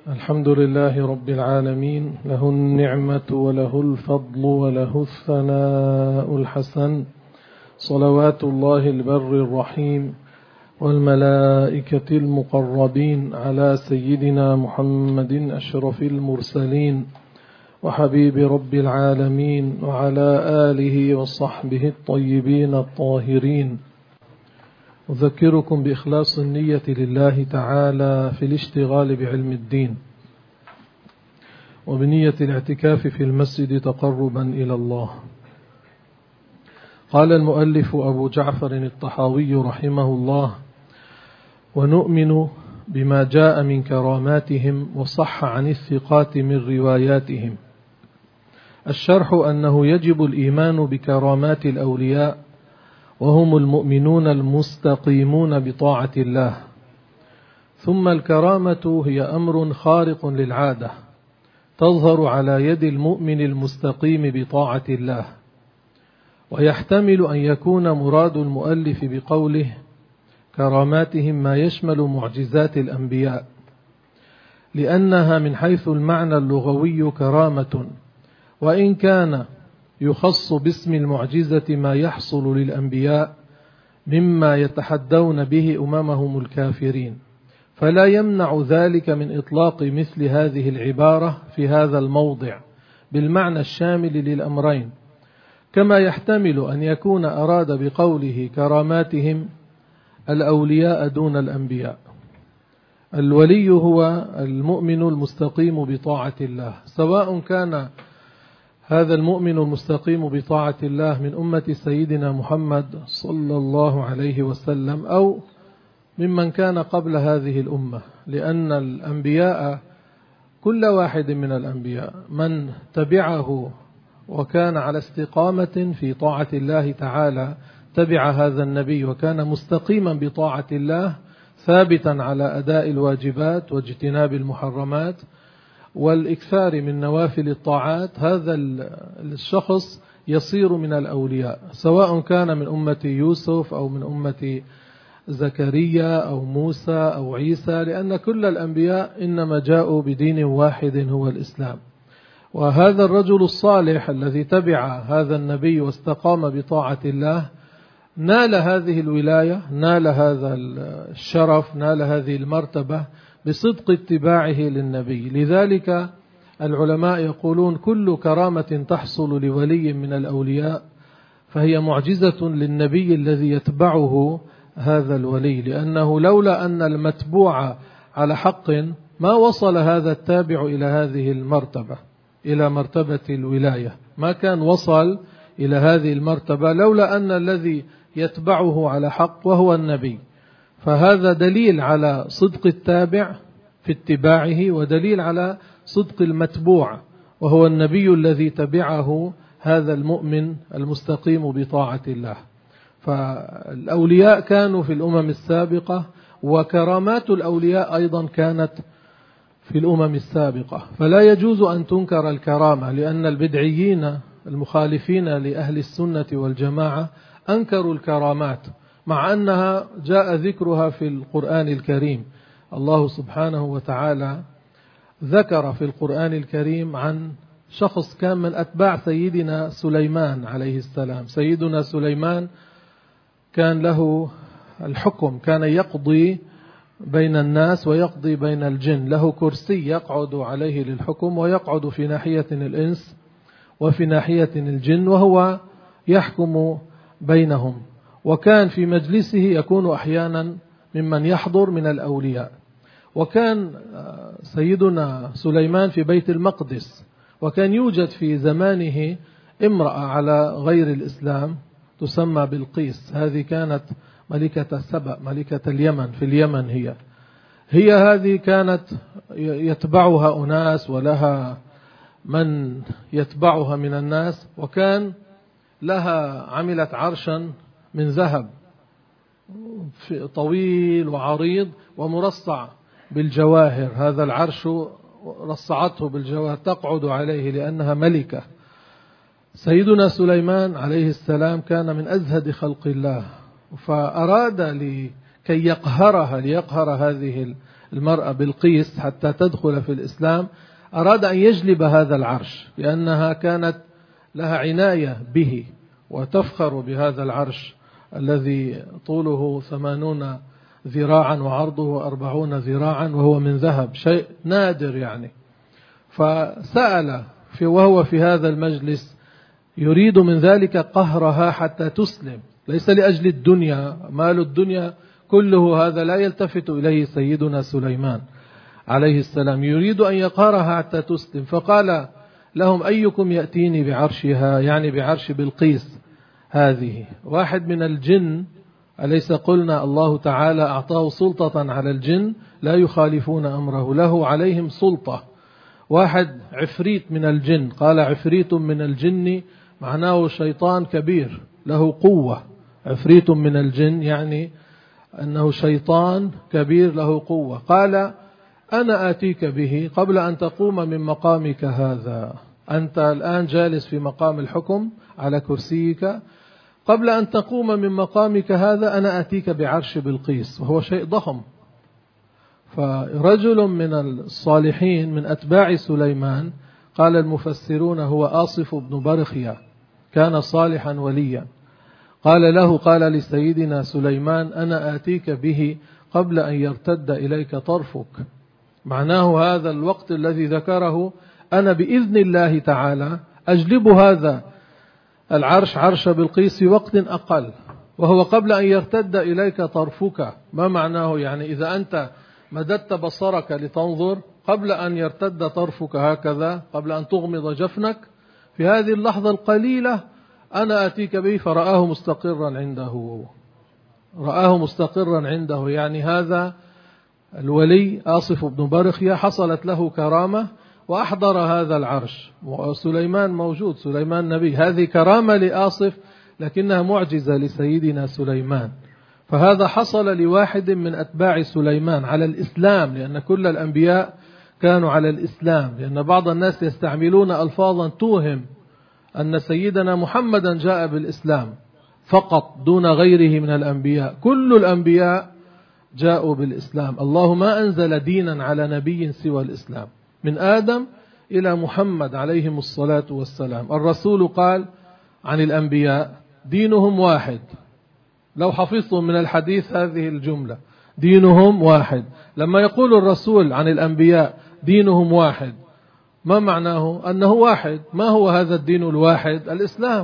الحمد لله رب العالمين، له النعمة وله الفضل وله الثناء الحسن، صلوات الله البر الرحيم والملائكة المقربين على سيدنا محمد أشرف المرسلين وحبيب رب العالمين وعلى آله وصحبه الطيبين الطاهرين. أذكركم بإخلاص النية لله تعالى في الاشتغال بعلم الدين وبنية الاعتكاف في المسجد تقربا إلى الله. قال المؤلف أبو جعفر الطحاوي رحمه الله: ونؤمن بما جاء من كراماتهم وصح عن الثقات من رواياتهم. الشرح أنه يجب الإيمان بكرامات الأولياء، وهم المؤمنون المستقيمون بطاعة الله. ثم الكرامة هي أمر خارق للعادة تظهر على يد المؤمن المستقيم بطاعة الله، ويحتمل أن يكون مراد المؤلف بقوله كراماتهم ما يشمل معجزات الأنبياء، لأنها من حيث المعنى اللغوي كرامة، وإن كان يخص باسم المعجزة ما يحصل للأنبياء مما يتحدون به أممهم الكافرين، فلا يمنع ذلك من إطلاق مثل هذه العبارة في هذا الموضع بالمعنى الشامل للأمرين. كما يحتمل أن يكون أراد بقوله كراماتهم الأولياء دون الأنبياء. الولي هو المؤمن المستقيم بطاعة الله، سواء كان هذا المؤمن المستقيم بطاعة الله من أمة سيدنا محمد صلى الله عليه وسلم أو ممن كان قبل هذه الأمة، لأن الأنبياء كل واحد من الأنبياء من تبعه وكان على استقامة في طاعة الله تعالى تبع هذا النبي وكان مستقيما بطاعة الله ثابتا على أداء الواجبات واجتناب المحرمات والإكثار من نوافل الطاعات، هذا الشخص يصير من الأولياء، سواء كان من أمة يوسف أو من أمة زكريا أو موسى أو عيسى، لأن كل الأنبياء إنما جاءوا بدين واحد هو الإسلام. وهذا الرجل الصالح الذي تبع هذا النبي واستقام بطاعة الله نال هذه الولاية، نال هذا الشرف، نال هذه المرتبة بصدق اتباعه للنبي. لذلك العلماء يقولون كل كرامة تحصل لولي من الأولياء فهي معجزة للنبي الذي يتبعه هذا الولي، لأنه لولا أن المتبوع على حق ما وصل هذا التابع إلى هذه المرتبة، إلى مرتبة الولاية، ما كان وصل إلى هذه المرتبة لولا أن الذي يتبعه على حق وهو النبي. فهذا دليل على صدق التابع في اتباعه، ودليل على صدق المتبوع وهو النبي الذي تبعه هذا المؤمن المستقيم بطاعة الله. فالأولياء كانوا في الأمم السابقة، وكرامات الأولياء أيضا كانت في الأمم السابقة، فلا يجوز أن تنكر الكرامة، لأن البدعيين المخالفين لأهل السنة والجماعة أنكروا الكرامات مع أنها جاء ذكرها في القرآن الكريم. الله سبحانه وتعالى ذكر في القرآن الكريم عن شخص كان من أتباع سيدنا سليمان عليه السلام. سيدنا سليمان كان له الحكم، كان يقضي بين الناس ويقضي بين الجن، له كرسي يقعد عليه للحكم، ويقعد في ناحية الإنس وفي ناحية الجن وهو يحكم بينهم. وكان في مجلسه يكون أحيانا ممن يحضر من الأولياء. وكان سيدنا سليمان في بيت المقدس، وكان يوجد في زمانه امرأة على غير الإسلام تسمى بلقيس، هذه كانت ملكة سبأ، ملكة اليمن، في اليمن هي هذه كانت يتبعها أناس ولها من يتبعها من الناس، وكان لها عملت عرشا من ذهب طويل وعريض ومرصع بالجواهر، هذا العرش رصعته بالجواهر تقعد عليه لأنها ملكة. سيدنا سليمان عليه السلام كان من أزهد خلق الله، فأراد لكي يقهرها، ليقهر هذه المرأة بلقيس حتى تدخل في الإسلام، أراد أن يجلب هذا العرش لأنها كانت لها عناية به وتفخر بهذا العرش الذي طوله 80 ذراعا وعرضه 40 ذراعا وهو من ذهب، شيء نادر يعني. فسأل وهو في هذا المجلس يريد من ذلك قهرها حتى تسلم، ليس لأجل الدنيا، مال الدنيا كله هذا لا يلتفت إليه سيدنا سليمان عليه السلام، يريد أن يقهرها حتى تسلم. فقال لهم أيكم يأتيني بعرشها، يعني بعرش بلقيس هذه. واحد من الجن، أليس قلنا الله تعالى أعطاه سلطة على الجن لا يخالفون أمره، له عليهم سلطة. واحد عفريت من الجن، قال عفريت من الجن معناه شيطان كبير له قوة. عفريت من الجن يعني أنه شيطان كبير له قوة. قال أنا آتيك به قبل أن تقوم من مقامك هذا، أنت الآن جالس في مقام الحكم على كرسيك، قبل أن تقوم من مقامك هذا أنا آتيك بعرش بلقيس، وهو شيء ضخم. فرجل من الصالحين من أتباع سليمان، قال المفسرون هو آصف بن برخيا، كان صالحا وليا، قال لسيدنا سليمان أنا آتيك به قبل أن يرتد إليك طرفك. معناه هذا الوقت الذي ذكره أنا بإذن الله تعالى أجلب هذا العرش، عرش بلقيس، في وقت أقل، وهو قبل أن يرتد إليك طرفك. ما معناه؟ يعني إذا أنت مددت بصرك لتنظر قبل أن يرتد طرفك هكذا، قبل أن تغمض جفنك، في هذه اللحظة القليلة أنا أتيك به. فرآه مستقرا عنده، رآه مستقرا عنده، يعني هذا الولي آصف بن برخيا حصلت له كرامة وأحضر هذا العرش. وسليمان موجود، سليمان نبي، هذه كرامة لآصف لكنها معجزة لسيدنا سليمان. فهذا حصل لواحد من أتباع سليمان على الإسلام، لأن كل الأنبياء كانوا على الإسلام، لأن بعض الناس يستعملون ألفاظا توهم أن سيدنا محمدا جاء بالإسلام فقط دون غيره من الأنبياء. كل الأنبياء جاءوا بالإسلام، الله ما أنزل دينا على نبي سوى الإسلام، من آدم إلى محمد عليهم الصلاة والسلام. الرسول قال عن الأنبياء دينهم واحد، لو حفظتم من الحديث هذه الجملة، دينهم واحد. لما يقول الرسول عن الأنبياء دينهم واحد، ما معناه؟ أنه واحد. ما هو هذا الدين الواحد؟ الإسلام.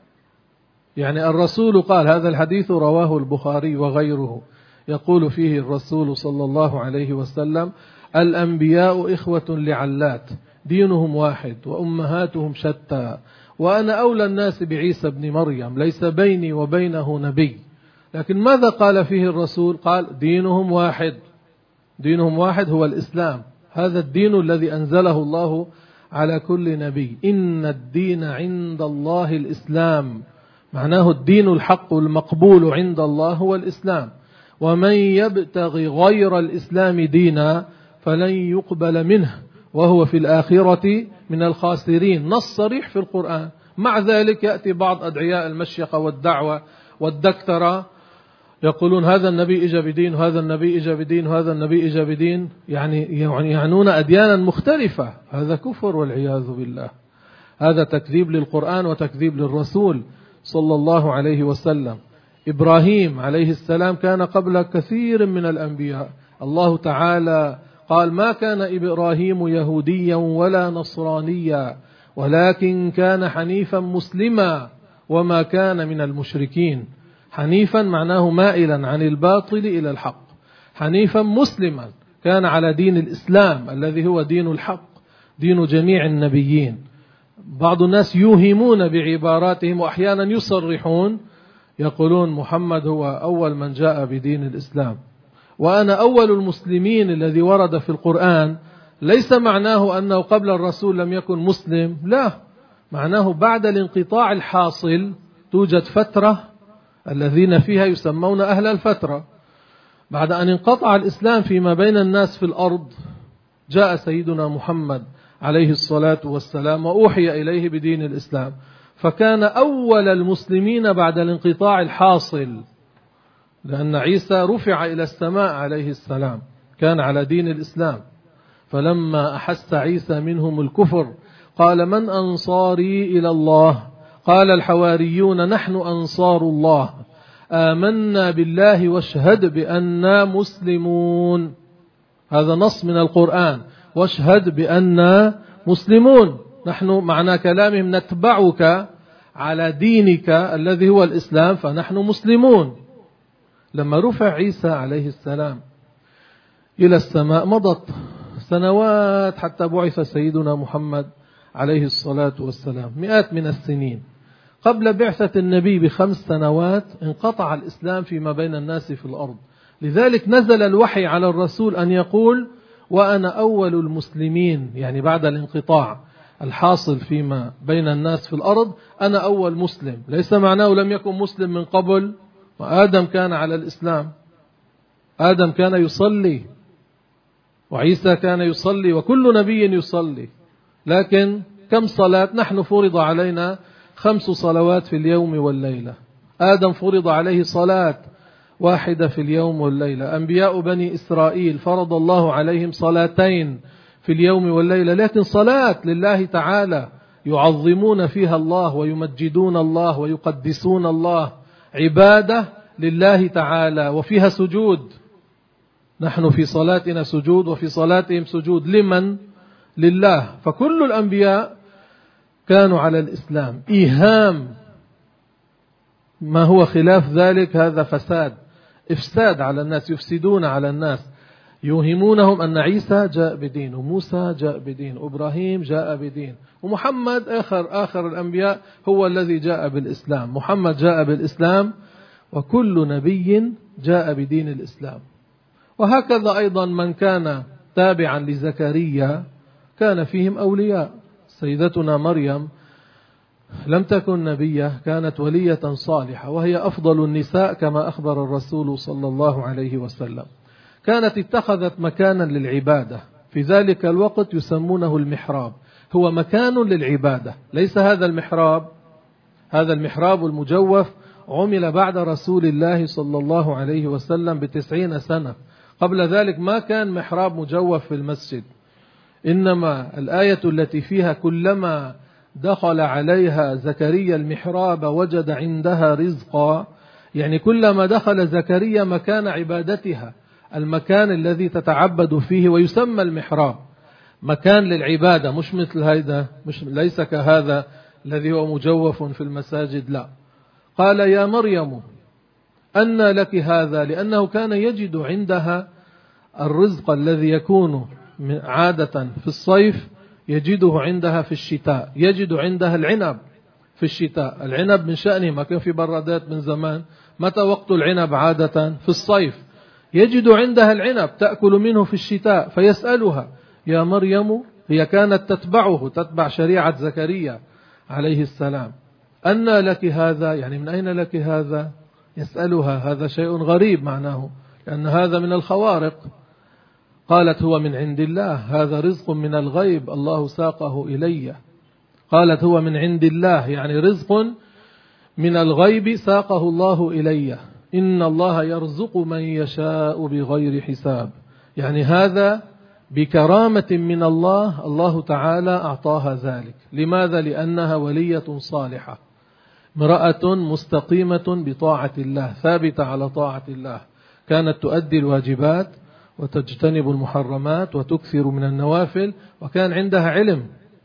يعني الرسول قال، هذا الحديث رواه البخاري وغيره، يقول فيه الرسول صلى الله عليه وسلم الأنبياء إخوة لعلات، دينهم واحد وأمهاتهم شتى، وأنا أولى الناس بعيسى بن مريم، ليس بيني وبينه نبي. لكن ماذا قال فيه الرسول؟ قال دينهم واحد، دينهم واحد هو الإسلام، هذا الدين الذي أنزله الله على كل نبي. إن الدين عند الله الإسلام، معناه الدين الحق المقبول عند الله هو الإسلام. ومن يبتغي غير الإسلام دينا فلن يقبل منه وهو في الآخرة من الخاسرين، نص صريح في القرآن. مع ذلك يأتي بعض أدعياء المشيقة والدعوة والدكترة يقولون هذا النبي إجا بدين وهذا النبي إجا بدين وهذا النبي إجا بدين، يعني يعنون أديانا مختلفة. هذا كفر والعياذ بالله، هذا تكذيب للقرآن وتكذيب للرسول صلى الله عليه وسلم. إبراهيم عليه السلام كان قبل كثير من الأنبياء. الله تعالى قال ما كان إبراهيم يهوديا ولا نصرانيا ولكن كان حنيفا مسلما وما كان من المشركين. حنيفا معناه مائلا عن الباطل إلى الحق، حنيفا مسلما كان على دين الإسلام الذي هو دين الحق، دين جميع النبيين. بعض الناس يوهمون بعباراتهم وأحيانا يصرحون، يقولون محمد هو أول من جاء بدين الإسلام وأنا أول المسلمين الذي ورد في القرآن. ليس معناه أنه قبل الرسول لم يكن مسلم، لا، معناه بعد الانقطاع الحاصل توجد فترة الذين فيها يسمون أهل الفترة. بعد أن انقطع الإسلام فيما بين الناس في الأرض، جاء سيدنا محمد عليه الصلاة والسلام وأوحي إليه بدين الإسلام، فكان أول المسلمين بعد الانقطاع الحاصل، لأن عيسى رفع إلى السماء عليه السلام، كان على دين الإسلام. فلما أحس عيسى منهم الكفر قال من أنصاري إلى الله؟ قال الحواريون نحن أنصار الله آمنا بالله واشهد بأننا مسلمون. هذا نص من القرآن، واشهد بأننا مسلمون، نحن معنى كلامهم نتبعك على دينك الذي هو الإسلام فنحن مسلمون. لما رفع عيسى عليه السلام إلى السماء مضت سنوات حتى بعث سيدنا محمد عليه الصلاة والسلام، مئات من السنين. قبل بعثة النبي ب5 سنوات انقطع الإسلام فيما بين الناس في الأرض، لذلك نزل الوحي على الرسول أن يقول وأنا أول المسلمين، يعني بعد الانقطاع الحاصل فيما بين الناس في الأرض أنا أول مسلم. ليس معناه لم يكن مسلم من قبل، وآدم كان على الإسلام، آدم كان يصلي وعيسى كان يصلي وكل نبي يصلي، لكن كم صلاة؟ نحن فرض علينا 5 صلوات في اليوم والليلة، آدم فرض عليه صلاة واحدة في اليوم والليلة. أنبياء بني إسرائيل فرض الله عليهم 2 في اليوم والليلة، لكن صلاة لله تعالى يعظمون فيها الله ويمجدون الله ويقدسون الله، عبادة لله تعالى وفيها سجود. نحن في صلاتنا سجود وفي صلاتهم سجود. لمن؟ لله. فكل الأنبياء كانوا على الإسلام. إيهام ما هو خلاف ذلك هذا فساد، إفساد على الناس، يفسدون على الناس، يوهمونهم أن عيسى جاء بدين وموسى جاء بدين وإبراهيم جاء بدين ومحمد آخر الأنبياء هو الذي جاء بالإسلام. محمد جاء بالإسلام وكل نبي جاء بدين الإسلام. وهكذا أيضا من كان تابعا لزكريا كان فيهم أولياء. سيدتنا مريم لم تكن نبية، كانت ولية صالحة وهي أفضل النساء كما أخبر الرسول صلى الله عليه وسلم. كانت اتخذت مكانا للعبادة، في ذلك الوقت يسمونه المحراب، هو مكان للعبادة. ليس هذا المحراب، هذا المحراب المجوف عمل بعد رسول الله صلى الله عليه وسلم ب90 سنة. قبل ذلك ما كان محراب مجوف في المسجد، إنما الآية التي فيها كلما دخل عليها زكريا المحراب وجد عندها رزقا، يعني كلما دخل زكريا مكان عبادتها، المكان الذي تتعبد فيه، ويسمى المحراب مكان للعبادة، مش مثل هذا، ليس كهذا الذي هو مجوف في المساجد، لا. قال يا مريم أن لك هذا، لأنه كان يجد عندها الرزق الذي يكون عادة في الصيف يجده عندها في الشتاء. يجد عندها العنب في الشتاء، العنب من شأنه ما كان في برادات من زمان. متى وقت العنب عادة؟ في الصيف. يجد عندها العنب تأكل منه في الشتاء، فيسألها يا مريم، هي كانت تتبعه، تتبع شريعة زكريا عليه السلام، أن لك هذا، يعني من أين لك هذا؟ يسألها، هذا شيء غريب معناه، لأن هذا من الخوارق. قالت هو من عند الله، هذا رزق من الغيب الله ساقه إلي. قالت هو من عند الله، يعني رزق من الغيب ساقه الله إلي، إن الله يرزق من يشاء بغير حساب. يعني هذا بكرامة من الله، الله تعالى أعطاها ذلك. لماذا؟ لأنها ولية صالحة، امرأة مستقيمة بطاعة الله، ثابتة على طاعة الله، كانت تؤدي الواجبات وتجتنب المحرمات وتكثر من النوافل، وكان عندها علم،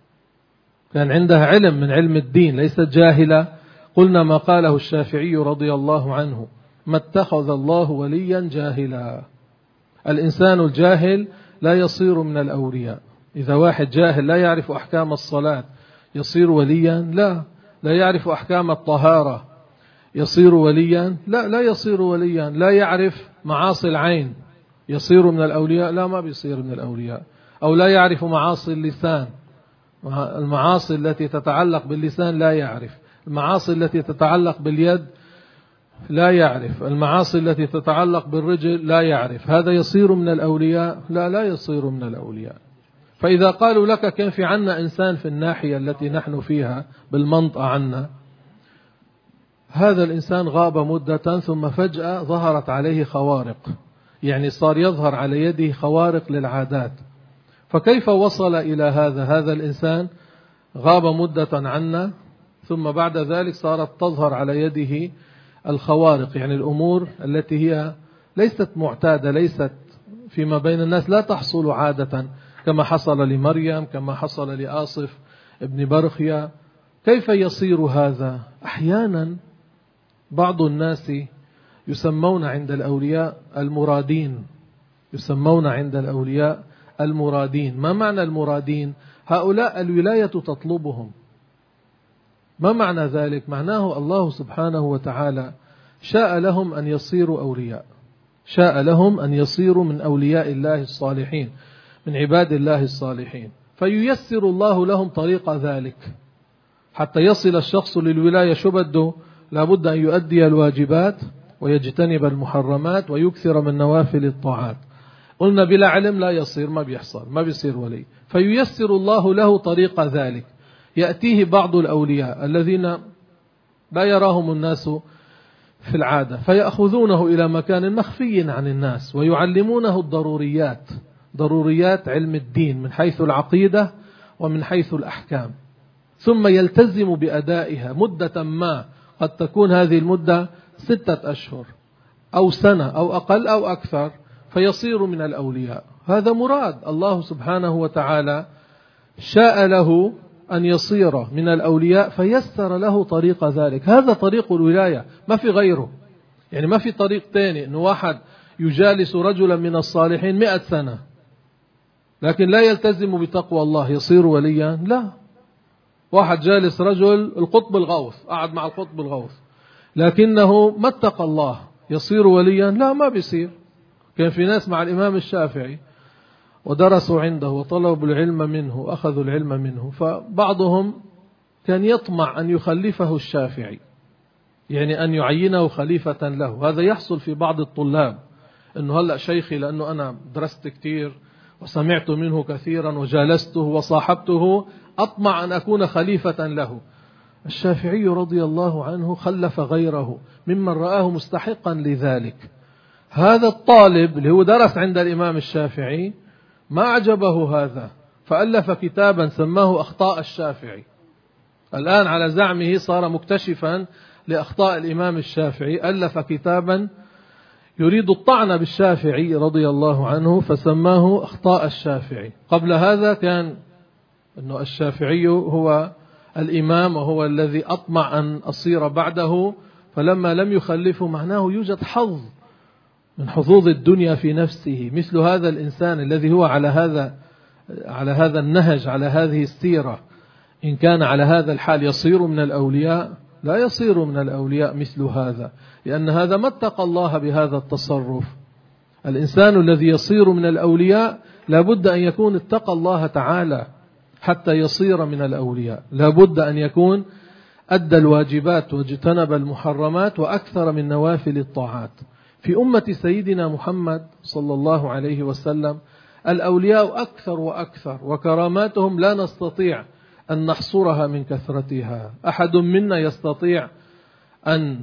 كان عندها علم من علم الدين، ليست جاهلة. قلنا ما قاله الشافعي رضي الله عنه: ما اتخذ الله وليا جاهلا. الإنسان الجاهل لا يصير من الأولياء. إذا واحد جاهل لا يعرف أحكام الصلاة يصير وليا؟ لا يعرف أحكام الطهارة يصير وليا؟ لا يصير وليا. لا يعرف معاصي العين يصير من الأولياء؟ لا، ما بيصير من الأولياء. أو لا يعرف معاصي اللسان، المعاصي التي تتعلق باللسان لا يعرف، المعاصي التي تتعلق باليد لا يعرف، المعاصي التي تتعلق بالرجل لا يعرف. هذا يصير من الأولياء؟ لا يصير من الأولياء. فإذا قالوا لك كان في عنا إنسان في الناحية التي نحن فيها بالمنطقة عنا، هذا الإنسان غاب مدة ثم فجأة ظهرت عليه خوارق، يعني صار يظهر على يده خوارق للعادات. فكيف وصل إلى هذا الإنسان غاب مدة عنا، ثم بعد ذلك صارت تظهر على يده الخوارق، يعني الأمور التي هي ليست معتادة، ليست فيما بين الناس، لا تحصل عادة، كما حصل لمريم، كما حصل لآصف ابن برخيا. كيف يصير هذا؟ أحيانا بعض الناس يسمون عند الأولياء المرادين، يسمون عند الأولياء المرادين. ما معنى المرادين؟ هؤلاء الولاية تطلبهم. ما معنى ذلك؟ معناه الله سبحانه وتعالى شاء لهم أن يصيروا أولياء، شاء لهم أن يصيروا من أولياء الله الصالحين، من عباد الله الصالحين، فييسر الله لهم طريق ذلك حتى يصل الشخص للولاية. شو بده؟ لابد أن يؤدي الواجبات ويجتنب المحرمات ويكثر من نوافل الطاعات. قلنا بلا علم لا يصير، ما بيحصل، ما بيصير ولي. فييسر الله له طريق ذلك. يأتيه بعض الأولياء الذين لا يراهم الناس في العادة، فيأخذونه إلى مكان مخفي عن الناس ويعلمونه الضروريات، ضروريات علم الدين من حيث العقيدة ومن حيث الأحكام، ثم يلتزم بأدائها مدة ما، قد تكون هذه المدة 6 أشهر أو سنة أو أقل أو أكثر، فيصير من الأولياء. هذا مراد الله سبحانه وتعالى، شاء له أن يصير من الأولياء فيسر له طريق ذلك. هذا طريق الولاية، ما في غيره. يعني ما في طريق تاني إنه واحد يجالس رجلا من الصالحين 100 سنة لكن لا يلتزم بتقوى الله يصير وليا. لا، واحد جالس رجل القطب الغوث، قعد مع القطب الغوث لكنه ما اتقى الله يصير وليا. لا، ما بيصير. كان في ناس مع الإمام الشافعي ودرسوا عنده وطلبوا العلم منه وأخذوا العلم منه، فبعضهم كان يطمع أن يخلفه الشافعي، يعني أن يعينه خليفة له. هذا يحصل في بعض الطلاب، أنه هلأ شيخي لأنه أنا درست كتير وسمعت منه كثيرا وجالسته وصاحبته، أطمع أن أكون خليفة له. الشافعي رضي الله عنه خلف غيره ممن رآه مستحقا لذلك. هذا الطالب اللي هو درس عند الإمام الشافعي ما أعجبه هذا، فألف كتابا سماه أخطاء الشافعي. الآن على زعمه صار مكتشفا لأخطاء الإمام الشافعي، ألف كتابا يريد الطعن بالشافعي رضي الله عنه فسماه أخطاء الشافعي. قبل هذا كان أنه الشافعي هو الإمام وهو الذي أطمع أن أصير بعده، فلما لم يخلفه معناه يوجد حظ من حظوظ الدنيا في نفسه. مثل هذا الإنسان الذي هو على هذا النهج، على هذه السيرة، إن كان على هذا الحال يصير من الأولياء؟ لا يصير من الأولياء مثل هذا، لأن هذا ما اتقى الله بهذا التصرف. الإنسان الذي يصير من الأولياء لابد أن يكون اتقى الله تعالى حتى يصير من الأولياء، لابد أن يكون أدى الواجبات واجتنب المحرمات وأكثر من نوافل الطاعات. في أمة سيدنا محمد صلى الله عليه وسلم الأولياء أكثر وأكثر، وكراماتهم لا نستطيع أن نحصرها من كثرتها. أحد منا يستطيع أن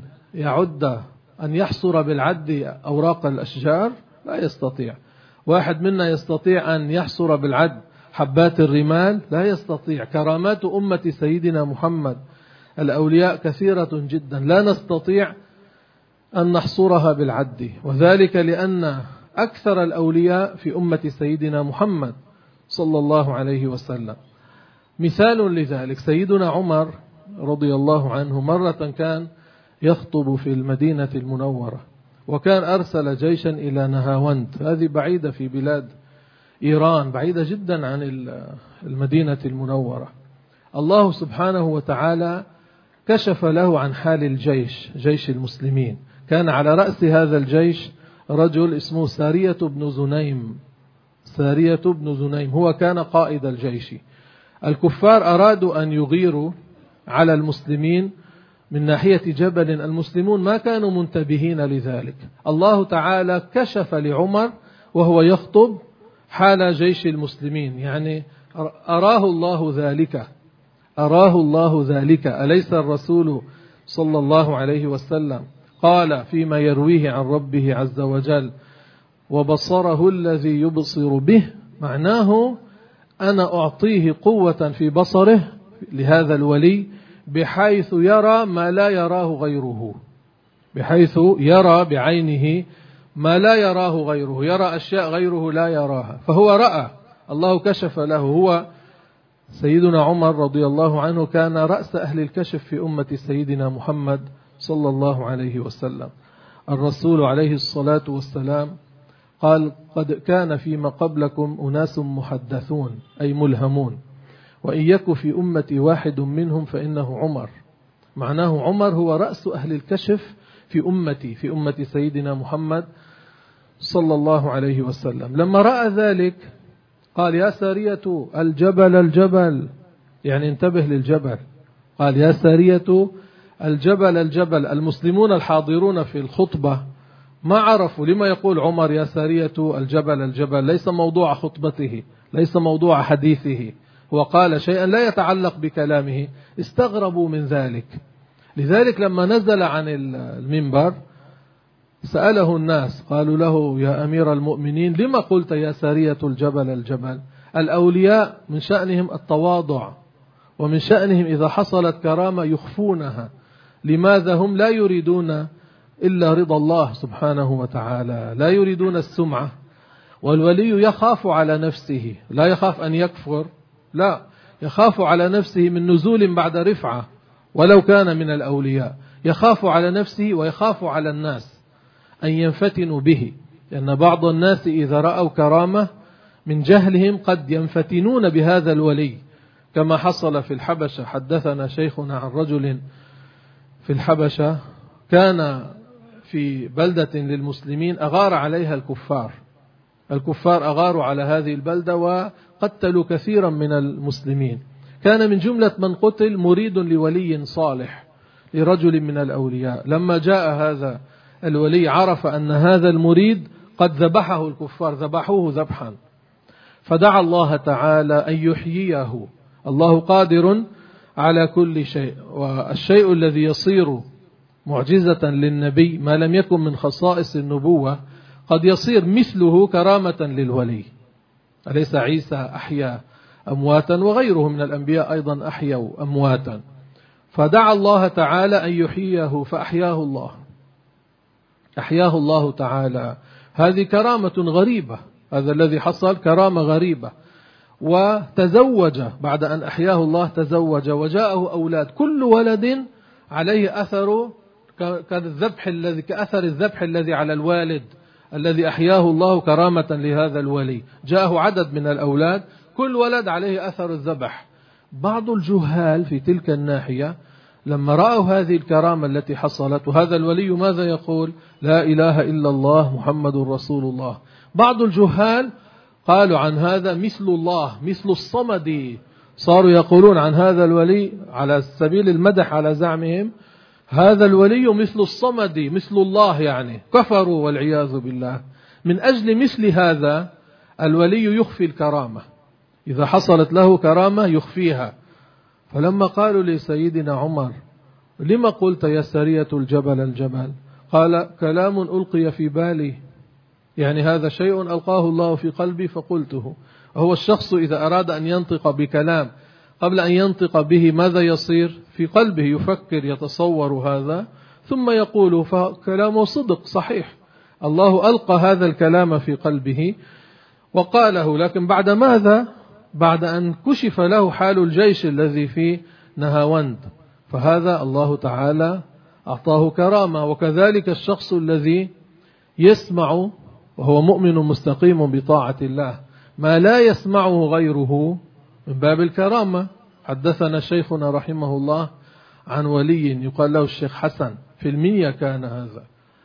يحصر بالعد أوراق الأشجار؟ لا يستطيع. واحد منا يستطيع أن يحصر بالعد حبات الرمال؟ لا يستطيع. كرامات أمة سيدنا محمد الأولياء كثيرة جدا، لا نستطيع أن نحصرها بالعد، وذلك لأن أكثر الأولياء في أمة سيدنا محمد صلى الله عليه وسلم. مثال لذلك سيدنا عمر رضي الله عنه، مرة كان يخطب في المدينة المنورة، وكان أرسل جيشا إلى نهاوند، هذه بعيدة في بلاد إيران، بعيدة جدا عن المدينة المنورة. الله سبحانه وتعالى كشف له عن حال الجيش، جيش المسلمين. كان على رأس هذا الجيش رجل اسمه سارية بن زنيم. سارية بن زنيم هو كان قائد الجيش. الكفار أرادوا أن يغيروا على المسلمين من ناحية جبل، المسلمون ما كانوا منتبهين لذلك. الله تعالى كشف لعمر وهو يخطب حال جيش المسلمين، يعني أراه الله ذلك. أليس الرسول صلى الله عليه وسلم قال فيما يرويه عن ربه عز وجل: وبصره الذي يبصر به، معناه أنا أعطيه قوة في بصره لهذا الولي بحيث يرى ما لا يراه غيره، بحيث يرى بعينه ما لا يراه غيره، يرى أشياء غيره لا يراها. فهو رأى، الله كشف له. هو سيدنا عمر رضي الله عنه كان رأس أهل الكشف في أمة سيدنا محمد صلى الله عليه وسلم. الرسول عليه الصلاة والسلام قال: قد كان فيما قبلكم أناس محدثون أي ملهمون، وإن يك في أمتي واحد منهم فإنه عمر. معناه عمر هو رأس أهل الكشف في أمتي، في أمة سيدنا محمد صلى الله عليه وسلم. لما رأى ذلك قال: يا سارية الجبل الجبل، يعني انتبه للجبل. قال: يا سارية الجبل الجبل. المسلمون الحاضرون في الخطبة ما عرفوا لما يقول عمر يا سارية الجبل الجبل، ليس موضوع خطبته، ليس موضوع حديثه، هو قال شيئا لا يتعلق بكلامه، استغربوا من ذلك. لذلك لما نزل عن المنبر سأله الناس، قالوا له: يا أمير المؤمنين لما قلت يا سارية الجبل الجبل؟ الأولياء من شأنهم التواضع، ومن شأنهم إذا حصلت كرامة يخفونها. لماذا؟ هم لا يريدون إلا رضا الله سبحانه وتعالى، لا يريدون السمعة. والولي يخاف على نفسه، لا يخاف أن يكفر، لا، يخاف على نفسه من نزول بعد رفعة ولو كان من الأولياء، يخاف على نفسه ويخاف على الناس أن ينفتنوا به، لأن بعض الناس إذا رأوا كرامة من جهلهم قد ينفتنون بهذا الولي، كما حصل في الحبشة. حدثنا شيخنا عن رجل في الحبشة كان في بلدة للمسلمين أغار عليها الكفار، الكفار أغاروا على هذه البلدة وقتلوا كثيرا من المسلمين. كان من جملة من قتل مريد لولي صالح لرجل من الأولياء. لما جاء هذا الولي عرف أن هذا المريد قد ذبحه الكفار، ذبحوه ذبحا، فدعا الله تعالى أن يحييه. الله قادر على كل شيء، والشيء الذي يصير معجزة للنبي ما لم يكن من خصائص النبوة قد يصير مثله كرامة للولي. أليس عيسى أحيا أمواتا، وغيره من الأنبياء أيضا أحيوا أمواتا، فدعا الله تعالى أن يحييه فأحياه الله، أحياه الله تعالى. هذه كرامة غريبة، هذا الذي حصل كرامة غريبة. وتزوج بعد أن أحياه الله، تزوج وجاءه أولاد، كل ولد عليه أثر كأثر الذبح الذي على الوالد الذي أحياه الله كرامة لهذا الولي. جاءه عدد من الأولاد كل ولد عليه أثر الذبح. بعض الجهال في تلك الناحية لما رأوا هذه الكرامة التي حصلت، وهذا الولي ماذا يقول؟ لا إله إلا الله محمد رسول الله. بعض الجهال قالوا عن هذا مثل الله، مثل الصمد، صاروا يقولون عن هذا الولي على سبيل المدح على زعمهم: هذا الولي مثل الصمد، مثل الله، يعني كفروا والعياذ بالله. من أجل مثل هذا الولي يخفي الكرامة، إذا حصلت له كرامة يخفيها. فلما قالوا لسيدنا عمر: لما قلت يا سارية الجبل الجبل؟ قال: كلام ألقي في بالي، يعني هذا شيء ألقاه الله في قلبي فقلته. هو الشخص إذا أراد أن ينطق بكلام قبل أن ينطق به ماذا يصير؟ في قلبه يفكر، يتصور هذا، ثم يقول، فكلامه صدق صحيح، الله ألقى هذا الكلام في قلبه وقاله. لكن بعد ماذا؟ بعد أن كشف له حال الجيش الذي في نهاوند، فهذا الله تعالى أعطاه كرامة. وكذلك الشخص الذي يسمع وهو مؤمن مستقيم بطاعة الله ما لا يسمعه غيره من باب الكرامة. حدثنا شيخنا رحمه الله عن ولي يقال له الشيخ حسن، في المنيا كان هذا،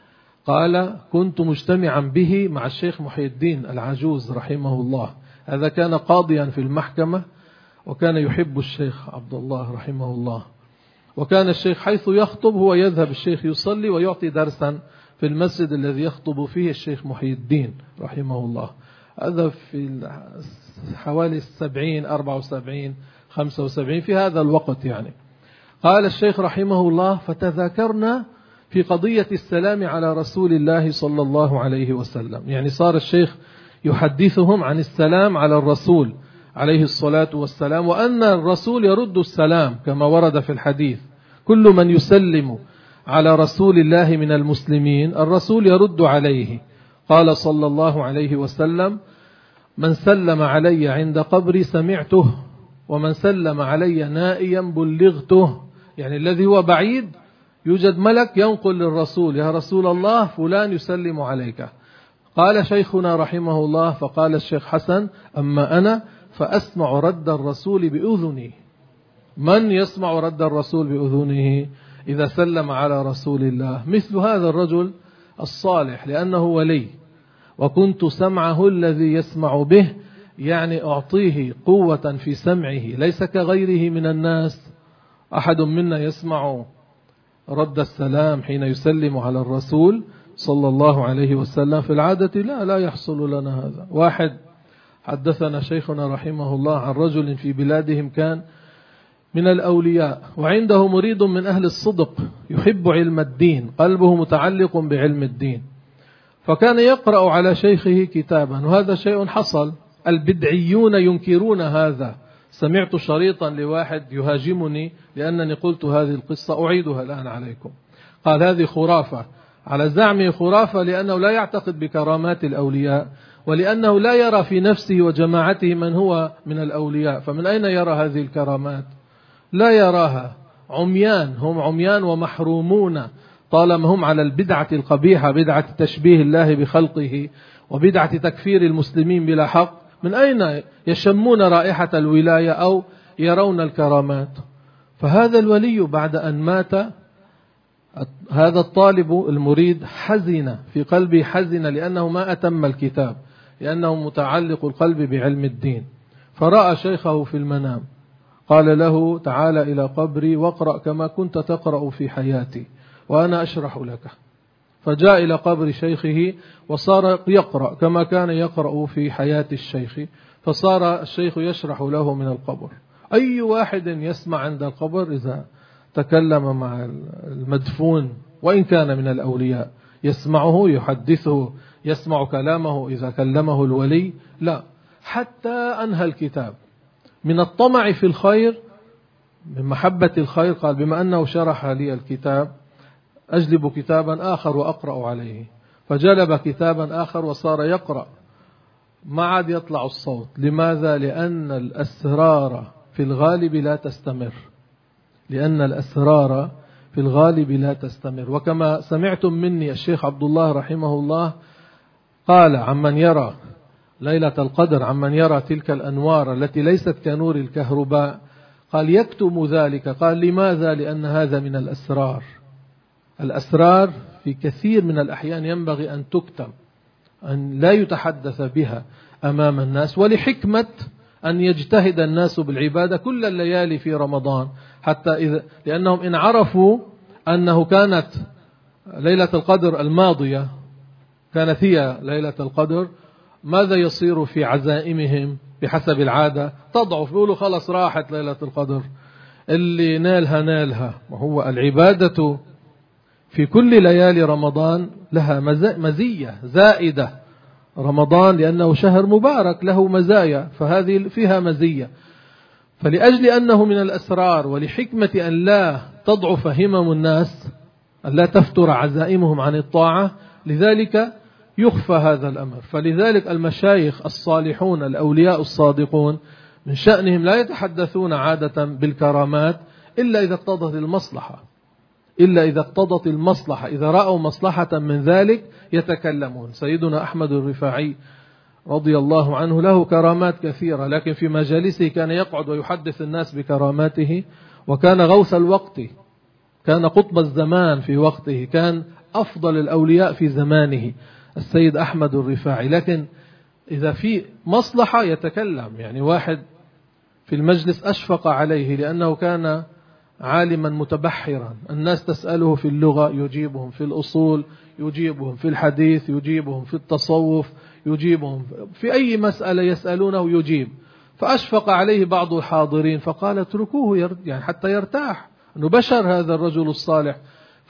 قال: كنت مجتمعا به مع الشيخ محي الدين العجوز رحمه الله، هذا كان قاضيا في المحكمة، وكان يحب الشيخ عبد الله رحمه الله. وكان الشيخ حيث يخطب هو يذهب الشيخ يصلي ويعطي درسا في المسجد الذي يخطب فيه الشيخ محي الدين رحمه الله. هذا في حوالي 70 74 75 في هذا الوقت يعني. قال الشيخ رحمه الله: فتذاكرنا في قضية السلام على رسول الله صلى الله عليه وسلم. يعني صار الشيخ يحدثهم عن السلام على الرسول عليه الصلاة والسلام، وأن الرسول يرد السلام كما ورد في الحديث: كل من يسلم على رسول الله من المسلمين الرسول يرد عليه. قال صلى الله عليه وسلم: من سلم علي عند قبري سمعته، ومن سلم علي نائيا بلغته. يعني الذي هو بعيد يوجد ملك ينقل للرسول: يا رسول الله فلان يسلم عليك. قال شيخنا رحمه الله: فقال الشيخ حسن: أما أنا فأسمع رد الرسول بأذني. من يسمع رد الرسول بأذنه إذا سلم على رسول الله؟ مثل هذا الرجل الصالح، لأنه ولي. وكنت سمعه الذي يسمع به، يعني أعطيه قوة في سمعه، ليس كغيره من الناس. أحد منا يسمع رد السلام حين يسلم على الرسول صلى الله عليه وسلم؟ في العادة لا يحصل لنا هذا. واحد حدثنا شيخنا رحمه الله عن رجل في بلادهم كان من الأولياء، وعنده مريد من أهل الصدق يحب علم الدين، قلبه متعلق بعلم الدين، فكان يقرأ على شيخه كتابا، وهذا شيء حصل. البدعيون ينكرون هذا. سمعت شريطا لواحد يهاجمني لأنني قلت هذه القصة، أعيدها الآن عليكم. قال: هذه خرافة، على زعمه خرافة لأنه لا يعتقد بكرامات الأولياء، ولأنه لا يرى في نفسه وجماعته من هو من الأولياء، فمن أين يرى هذه الكرامات؟ لا يراها. عميان، هم عميان ومحرومون طالما هم على البدعة القبيحة، بدعة تشبيه الله بخلقه وبدعة تكفير المسلمين بلا حق. من أين يشمون رائحة الولاية أو يرون الكرامات؟ فهذا الولي بعد أن مات هذا الطالب المريد حزن في قلبه، حزن لأنه ما أتم الكتاب، لأنه متعلق القلب بعلم الدين. فرأى شيخه في المنام، قال له: تعال إلى قبري واقرأ كما كنت تقرأ في حياتي وأنا أشرح لك. فجاء إلى قبر شيخه وصار يقرأ كما كان يقرأ في حياة الشيخ، فصار الشيخ يشرح له من القبر. أي واحد يسمع عند القبر إذا تكلم مع المدفون وإن كان من الأولياء يسمعه، يحدثه، يسمع كلامه إذا كلمه الولي؟ لا. حتى أنهى الكتاب من الطمع في الخير، من محبة الخير، قال: بما أنه شرح لي الكتاب أجلب كتابا آخر وأقرأ عليه. فجلب كتابا آخر وصار يقرأ، ما عاد يطلع الصوت. لماذا؟ لأن الأسرار في الغالب لا تستمر، لأن الأسرار في الغالب لا تستمر. وكما سمعتم مني الشيخ عبد الله رحمه الله قال عمن يرى ليلة القدر، عمن يرى تلك الأنوار التي ليست كنور الكهرباء، قال: يكتم ذلك. قال: لماذا؟ لأن هذا من الأسرار. الأسرار في كثير من الأحيان ينبغي أن تكتم، أن لا يتحدث بها أمام الناس، ولحكمة أن يجتهد الناس بالعبادة كل الليالي في رمضان، حتى لأنهم إن عرفوا أنه كانت ليلة القدر الماضية كانت هي ليلة القدر، ماذا يصير في عزائمهم؟ بحسب العادة تضعف، بيقولوا خلص راحت ليلة القدر، اللي نالها نالها. وهو العبادة في كل ليالي رمضان لها مزية زائدة. رمضان لأنه شهر مبارك له مزايا، فهذه فيها مزية. فلأجل أنه من الأسرار، ولحكمة أن لا تضعف همم الناس، أن لا تفتر عزائمهم عن الطاعة، لذلك يخفى هذا الأمر. فلذلك المشايخ الصالحون الأولياء الصادقون من شأنهم لا يتحدثون عادة بالكرامات إلا إذا اقتضت المصلحة، إلا إذا اقتضت المصلحة، إذا رأوا مصلحة من ذلك يتكلمون. سيدنا أحمد الرفاعي رضي الله عنه له كرامات كثيرة، لكن في مجالسه كان يقعد ويحدث الناس بكراماته، وكان غوث الوقت، كان قطب الزمان في وقته، كان أفضل الأولياء في زمانه السيد أحمد الرفاعي. لكن إذا في مصلحة يتكلم. يعني واحد في المجلس أشفق عليه لأنه كان عالما متبحرا، الناس تسأله في اللغة يجيبهم، في الأصول يجيبهم، في الحديث يجيبهم، في التصوف يجيبهم، في أي مسألة يسألونه يجيب. فأشفق عليه بعض الحاضرين فقال: اتركوه يعني حتى يرتاح، أنه بشر هذا الرجل الصالح.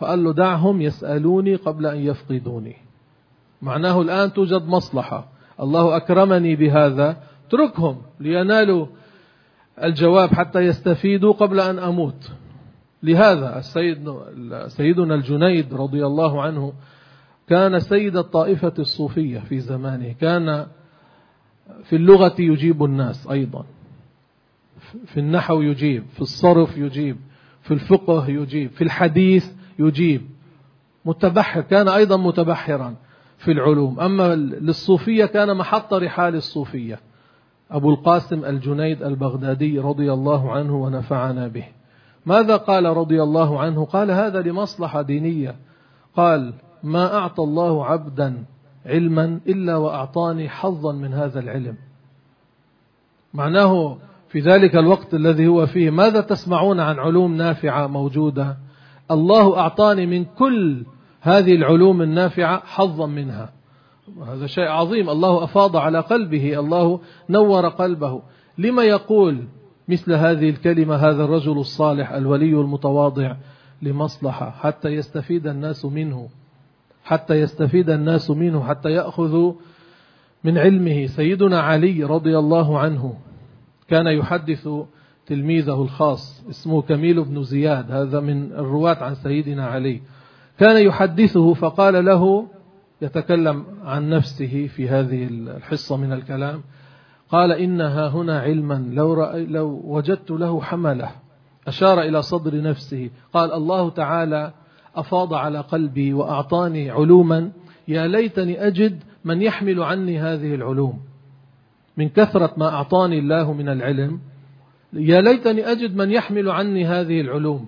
فقال له دعهم يسألوني قبل أن يفقدوني. معناه الآن توجد مصلحة، الله أكرمني بهذا، اتركهم لينالوا الجواب حتى يستفيدوا قبل أن أموت. لهذا سيدنا الجنيد رضي الله عنه كان سيد الطائفة الصوفية في زمانه، كان في اللغة يجيب الناس أيضا، في النحو يجيب، في الصرف يجيب، في الفقه يجيب، في الحديث يجيب، متبحر، كان أيضا متبحرا في العلوم. أما للصوفية كان محط رحال الصوفية أبو القاسم الجنيد البغدادي رضي الله عنه ونفعنا به. ماذا قال رضي الله عنه؟ قال هذا لمصلحة دينية. قال ما أعطى الله عبدا علما إلا وأعطاني حظا من هذا العلم. معناه في ذلك الوقت الذي هو فيه ماذا تسمعون عن علوم نافعة موجودة؟ الله أعطاني من كل هذه العلوم النافعة حظا منها. هذا شيء عظيم، الله أفاض على قلبه، الله نور قلبه. لما يقول مثل هذه الكلمة هذا الرجل الصالح الولي المتواضع؟ لمصلحة، حتى يستفيد الناس منه، حتى يستفيد الناس منه، حتى يأخذوا من علمه. سيدنا علي رضي الله عنه كان يحدث تلميذه الخاص اسمه كميل بن زياد، هذا من الرواة عن سيدنا علي، كان يحدثه فقال له، يتكلم عن نفسه في هذه الحصة من الكلام، قال إنها هنا علما لو وجدت له حمله. أشار إلى صدر نفسه، قال الله تعالى أفاض على قلبي وأعطاني علوما، يا ليتني أجد من يحمل عني هذه العلوم. من كثرة ما أعطاني الله من العلم، يا ليتني أجد من يحمل عني هذه العلوم.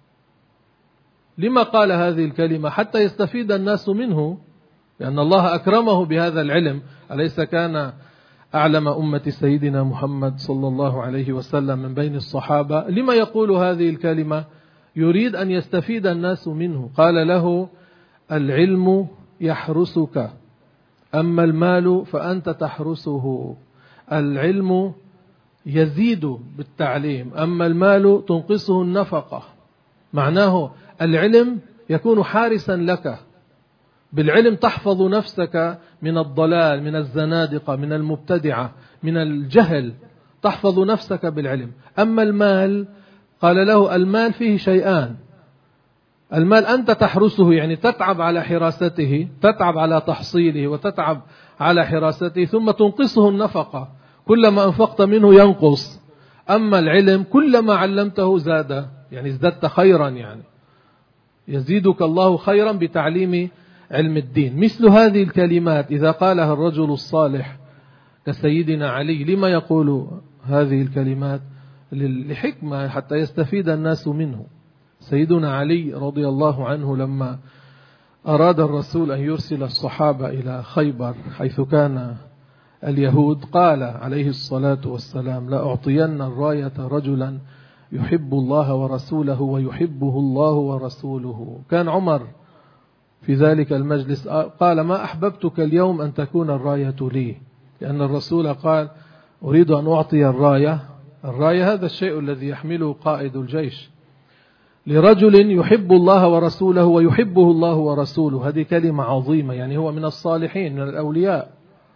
لما قال هذه الكلمة؟ حتى يستفيد الناس منه، لأن الله أكرمه بهذا العلم. أليس كان أعلم أمة سيدنا محمد صلى الله عليه وسلم من بين الصحابة؟ لما يقول هذه الكلمة؟ يريد أن يستفيد الناس منه. قال له العلم يحرسك، أما المال فأنت تحرسه. العلم يزيد بالتعليم، أما المال تنقصه النفقة. معناه العلم يكون حارسا لك، بالعلم تحفظ نفسك من الضلال، من الزنادقة، من المبتدعة، من الجهل، تحفظ نفسك بالعلم. أما المال، قال له المال فيه شيئان، المال أنت تحرسه، يعني تتعب على حراسته، تتعب على تحصيله وتتعب على حراسته، ثم تنقصه النفقة، كلما أنفقت منه ينقص. أما العلم كلما علمته زاد، يعني ازددت خيرا، يعني يزيدك الله خيرا بتعليم علم الدين. مثل هذه الكلمات إذا قالها الرجل الصالح كسيدنا علي، لما يقول هذه الكلمات؟ لحكمة حتى يستفيد الناس منه. سيدنا علي رضي الله عنه لما أراد الرسول أن يرسل الصحابة إلى خيبر حيث كان اليهود، قال عليه الصلاة والسلام لأعطين الراية رجلا يحب الله ورسوله ويحبه الله ورسوله. كان عمر في ذلك المجلس قال ما أحببتك اليوم أن تكون الراية لي، لأن الرسول قال أريد أن أعطي الراية. الراية هذا الشيء الذي يحمله قائد الجيش لرجل يحب الله ورسوله ويحبه الله ورسوله. هذه كلمة عظيمة، يعني هو من الصالحين من الأولياء.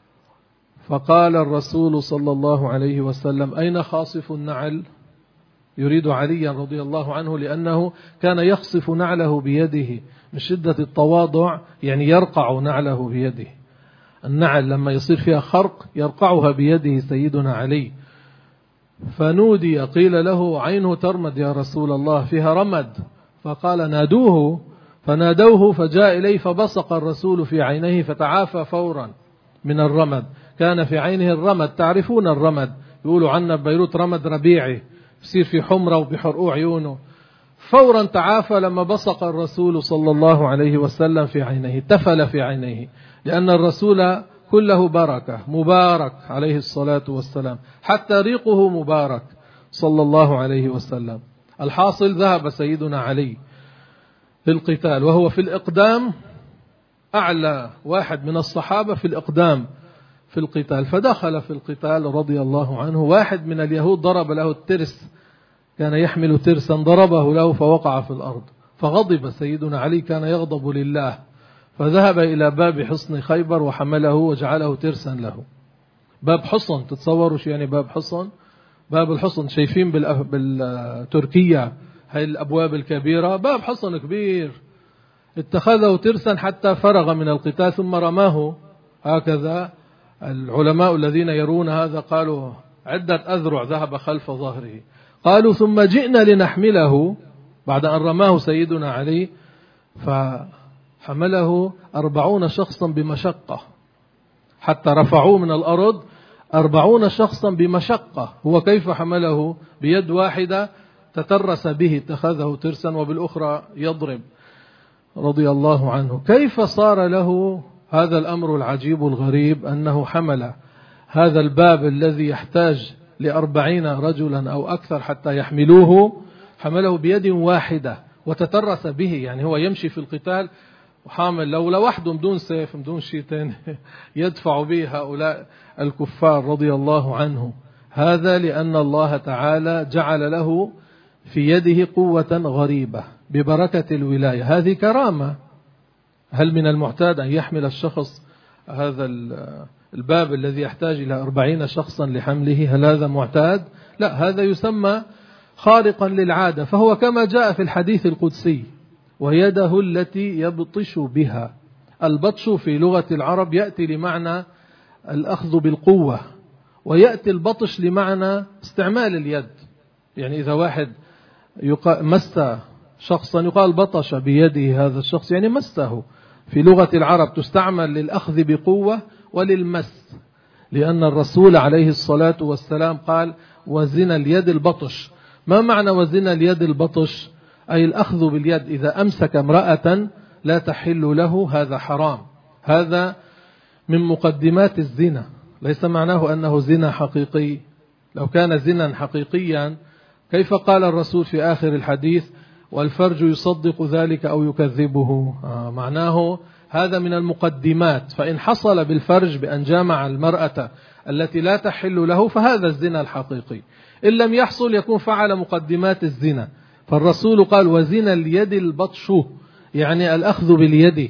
فقال الرسول صلى الله عليه وسلم أين خاصف النعل؟ يريد عليا رضي الله عنه، لأنه كان يخصف نعله بيده من شدة التواضع، يعني يرقع نعله بيده. النعل لما يصير فيها خرق يرقعها بيده سيدنا علي. فنودي، قيل له عينه ترمد يا رسول الله، فيها رمد. فقال نادوه، فنادوه فجاء إليه فبصق الرسول في عينيه فتعافى فورا من الرمد. كان في عينه الرمد، تعرفون الرمد، يقولوا عنا ببيروت رمد ربيعي، يصير في حمرة وبحرقوع عيونه. فورا تعافى لما بصق الرسول صلى الله عليه وسلم في عينيه، تفل في عينيه، لأن الرسول كله بركة، مبارك عليه الصلاة والسلام، حتى ريقه مبارك صلى الله عليه وسلم. الحاصل ذهب سيدنا علي في القتال، وهو في الإقدام أعلى واحد من الصحابة في الإقدام في القتال. فدخل في القتال رضي الله عنه، واحد من اليهود ضرب له الترس، كان يحمل ترسا، ضربه له فوقع في الأرض، فغضب سيدنا علي، كان يغضب لله، فذهب إلى باب حصن خيبر وحمله وجعله ترسا له. باب حصن، تتصوروا شو يعني باب حصن؟ باب الحصن شايفين بالتركية هاي الأبواب الكبيرة، باب حصن كبير، اتخذه ترسا حتى فرغ من القتال ثم رماه هكذا. العلماء الذين يرون هذا قالوا عدة أذرع ذهب خلف ظهره. قالوا ثم جئنا لنحمله بعد أن رماه سيدنا علي، فحمله 40 شخصا بمشقة حتى رفعوه من الأرض، 40 شخصا بمشقة. هو كيف حمله؟ بيد واحدة تترس به، اتخذه ترسا وبالأخرى يضرب، رضي الله عنه. كيف صار له هذا الأمر العجيب الغريب أنه حمل هذا الباب الذي يحتاج ل40 رجلا أو أكثر حتى يحملوه، حمله بيد واحدة وتترس به. يعني هو يمشي في القتال وحامل لو لوحده بدون سيف بدون شيء تاني يدفع به هؤلاء الكفار رضي الله عنه. هذا لأن الله تعالى جعل له في يده قوة غريبة ببركة الولاية. هذه كرامة. هل من المعتاد أن يحمل الشخص هذا الباب الذي يحتاج إلى 40 شخصا لحمله؟ هل هذا معتاد؟ لا، هذا يسمى خارقا للعادة. فهو كما جاء في الحديث القدسي: ويده التي يبطش بها. البطش في لغة العرب يأتي لمعنى الأخذ بالقوة، ويأتي البطش لمعنى استعمال اليد. يعني إذا واحد مس شخصا يقال بطش بيده هذا الشخص، يعني مسه. في لغة العرب تستعمل للأخذ بقوة وللمس، لأن الرسول عليه الصلاة والسلام قال: وزن اليد البطش. ما معنى وزن اليد البطش؟ أي الأخذ باليد. إذا أمسك امرأة لا تحل له، هذا حرام. هذا من مقدمات الزنا، ليس معناه أنه زنا حقيقي. لو كان زنا حقيقيا كيف قال الرسول في آخر الحديث: والفرج يصدق ذلك أو يكذبه؟ معناه هذا من المقدمات. فإن حصل بالفرج بأن جامع المرأة التي لا تحل له فهذا الزنا الحقيقي. إن لم يحصل يكون فعل مقدمات الزنا. فالرسول قال: وزنا اليد البطش، يعني الأخذ باليد.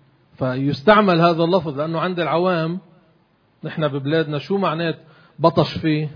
فيستعمل هذا اللفظ لأنه عند العوام نحن ببلادنا شو معناه بطش فيه؟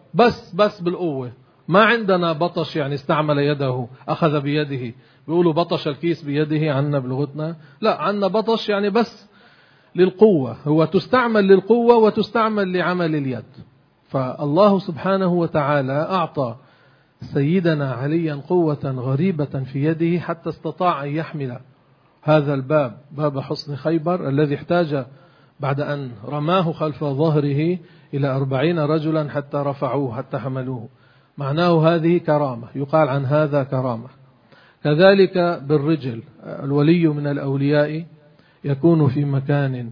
بس بالقوة. ما عندنا بطش يعني استعمل يده، أخذ بيده. بيقولوا بطش الكيس بيده عنا بلغتنا، لا، عنا بطش يعني بس للقوة. هو تستعمل للقوة وتستعمل لعمل اليد. فالله سبحانه وتعالى أعطى سيدنا عليا قوة غريبة في يده حتى استطاع أن يحمل هذا الباب، باب حصن خيبر، الذي احتاج بعد أن رماه خلف ظهره إلى 40 رجلا حتى رفعوه، حتى حملوه. معناه هذه كرامة، يقال عن هذا كرامة. كذلك بالرجل، الولي من الأولياء يكون في مكان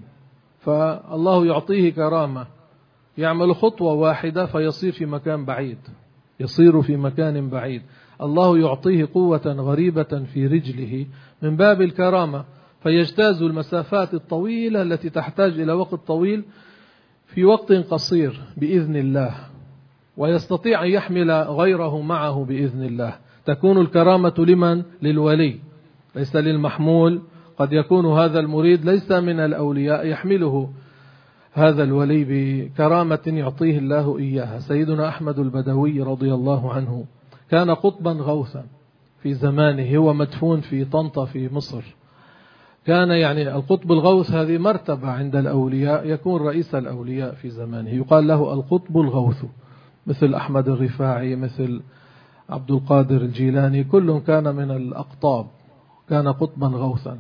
فالله يعطيه كرامة، يعمل خطوة واحدة فيصير في مكان بعيد، يصير في مكان بعيد. الله يعطيه قوة غريبة في رجله من باب الكرامة، فيجتاز المسافات الطويلة التي تحتاج إلى وقت طويل في وقت قصير بإذن الله، ويستطيع أن يحمل غيره معه بإذن الله. تكون الكرامة لمن؟ للولي، ليس للمحمول. قد يكون هذا المريد ليس من الأولياء يحمله هذا الولي بكرامة يعطيه الله إياها. سيدنا أحمد البدوي رضي الله عنه كان قطبا غوثا في زمانه، هو مدفون في طنطا في مصر. كان يعني القطب الغوث هذه مرتبة عند الأولياء، يكون رئيس الأولياء في زمانه، يقال له القطب الغوث، مثل أحمد الرفاعي، مثل عبد القادر الجيلاني، كلهم كان من الأقطاب، كان قطبا غوثا.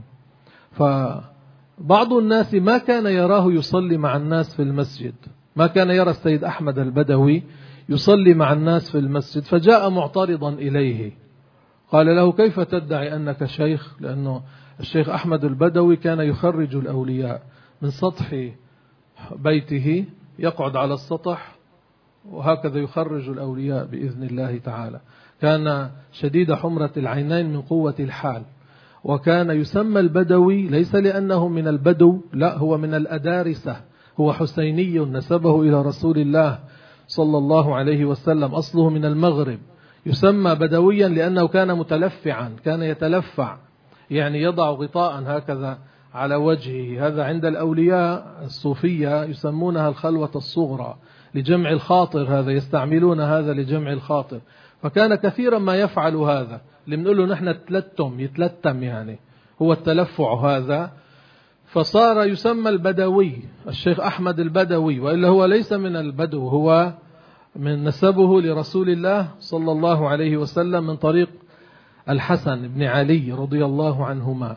فبعض الناس ما كان يراه يصلي مع الناس في المسجد، ما كان يرى السيد أحمد البدوي يصلي مع الناس في المسجد، فجاء معترضا إليه قال له: كيف تدعي أنك شيخ؟ لأنه الشيخ أحمد البدوي كان يخرج الأولياء من سطح بيته، يقعد على السطح وهكذا يخرج الأولياء بإذن الله تعالى. كان شديد حمرة العينين من قوة الحال، وكان يسمى البدوي ليس لأنه من البدو، لا، هو من الأدارسة، هو حسيني نسبه إلى رسول الله صلى الله عليه وسلم، أصله من المغرب، يسمى بدويا لأنه كان متلفعا، كان يتلفع، يعني يضع غطاء هكذا على وجهه. هذا عند الأولياء الصوفية يسمونها الخلوة الصغرى لجمع الخاطر، هذا يستعملون هذا لجمع الخاطر. فكان كثيرا ما يفعل هذا، اللي بنقول له نحن يتلتم، يعني هو التلفع هذا. فصار يسمى البدوي، الشيخ أحمد البدوي، وإلا هو ليس من البدو، هو من نسبه لرسول الله صلى الله عليه وسلم من طريق الحسن بن علي رضي الله عنهما.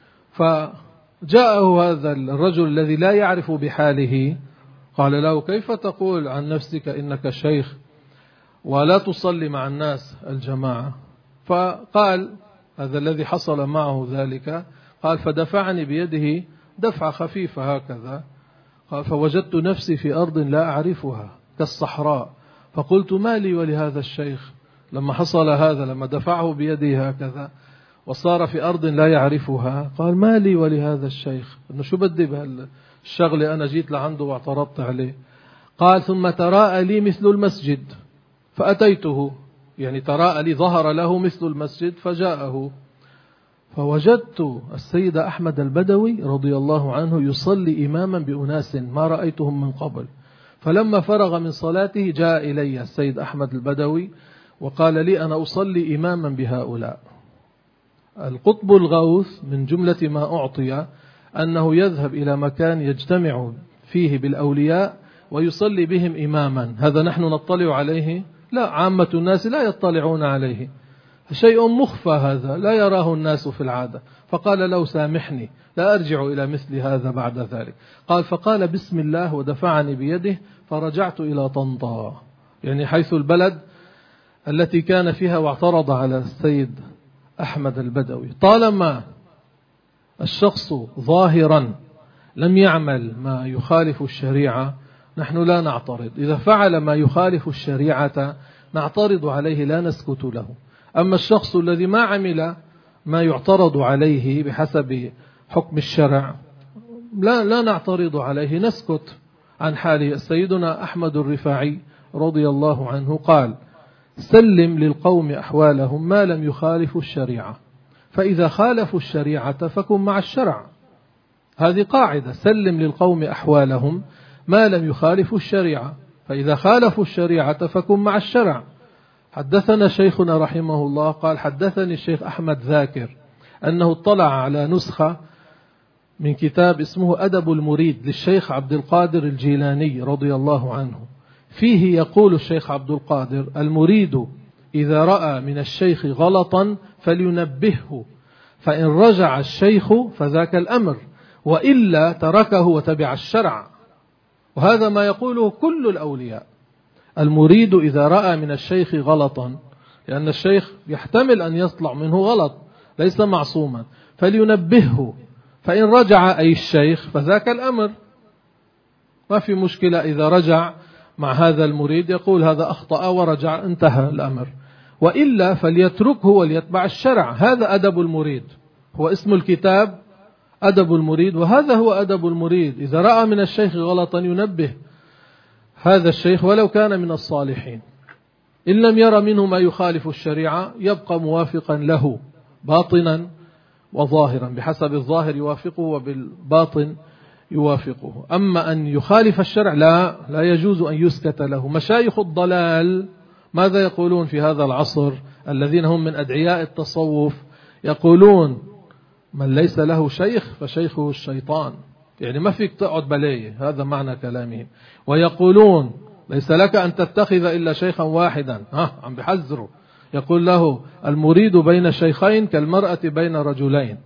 فجاءه هذا الرجل الذي لا يعرف بحاله، قال له: كيف تقول عن نفسك إنك شيخ ولا تصلي مع الناس الجماعة؟ فقال هذا الذي حصل معه ذلك، قال: فدفعني بيده دفعة خفيفة هكذا، قال: فوجدت نفسي في أرض لا أعرفها كالصحراء، فقلت: ما لي ولهذا الشيخ؟ لما حصل هذا، لما دفعه بيده هكذا وصار في أرض لا يعرفها، قال: ما لي ولهذا الشيخ؟ إنه شو بدي بهالشغلة، أنا جيت لعنده واعترضت عليه. قال: ثم تراءى لي مثل المسجد فأتيته، يعني تراءى لي، ظهر له مثل المسجد فجاءه، فوجدت السيد أحمد البدوي رضي الله عنه يصلي إماما بأناس ما رأيتهم من قبل. فلما فرغ من صلاته جاء إلي السيد أحمد البدوي وقال لي: أنا أصلي إماما بهؤلاء. القطب الغوث من جملة ما أعطي أنه يذهب إلى مكان يجتمع فيه بالأولياء ويصلي بهم إماما. هذا نحن نطلع عليه؟ لا، عامة الناس لا يطلعون عليه، شيء مخفى، هذا لا يراه الناس في العادة. فقال له: سامحني، لا أرجع إلى مثل هذا بعد ذلك. قال: فقال بسم الله ودفعني بيده فرجعت إلى طنطا، يعني حيث البلد التي كان فيها، واعترض على السيد أحمد البدوي. طالما الشخص ظاهرا لم يعمل ما يخالف الشريعة نحن لا نعترض، إذا فعل ما يخالف الشريعة نعترض عليه لا نسكت له. أما الشخص الذي ما عمل ما يعترض عليه بحسب حكم الشرع لا نعترض عليه، نسكت عن حاله. سيدنا أحمد الرفاعي رضي الله عنه قال: سلم للقوم أحوالهم ما لم يخالفوا الشريعة، فإذا خالفوا الشريعة فكن مع الشرع. هذه قاعدة: سلم للقوم أحوالهم ما لم يخالفوا الشريعة، فإذا خالفوا الشريعة فكن مع الشرع. حدثنا شيخنا رحمه الله قال: حدثني الشيخ أحمد ذاكر أنه اطلع على نسخة من كتاب اسمه أدب المريد للشيخ عبد القادر الجيلاني رضي الله عنه، فيه يقول الشيخ عبد القادر: المريد إذا رأى من الشيخ غلطا فلينبهه، فإن رجع الشيخ فذاك الأمر، وإلا تركه وتبع الشرع. وهذا ما يقوله كل الأولياء. المريد إذا رأى من الشيخ غلطا، لأن الشيخ يحتمل أن يطلع منه غلط، ليس معصوما، فلينبهه، فإن رجع أي الشيخ فذاك الأمر، ما في مشكلة. إذا رجع مع هذا المريد يقول هذا أخطأ ورجع، انتهى الأمر، وإلا فليتركه وليتبع الشرع. هذا أدب المريد، هو اسم الكتاب أدب المريد، وهذا هو أدب المريد. إذا رأى من الشيخ غلطا ينبه هذا الشيخ ولو كان من الصالحين. إن لم يرى منه ما يخالف الشريعة يبقى موافقا له باطنا وظاهرا، بحسب الظاهر يوافقه وبالباطن يوافقه. أما أن يخالف الشرع لا يجوز أن يسكت له. مشايخ الضلال ماذا يقولون في هذا العصر الذين هم من أدعياء التصوف؟ يقولون: من ليس له شيخ فشيخه الشيطان، يعني ما فيك تقعد بلايه، هذا معنى كلامهم. ويقولون: ليس لك أن تتخذ إلا شيخا واحدا، عم بحذروا، يقول له: المريد بين شيخين كالمرأة بين رجلين.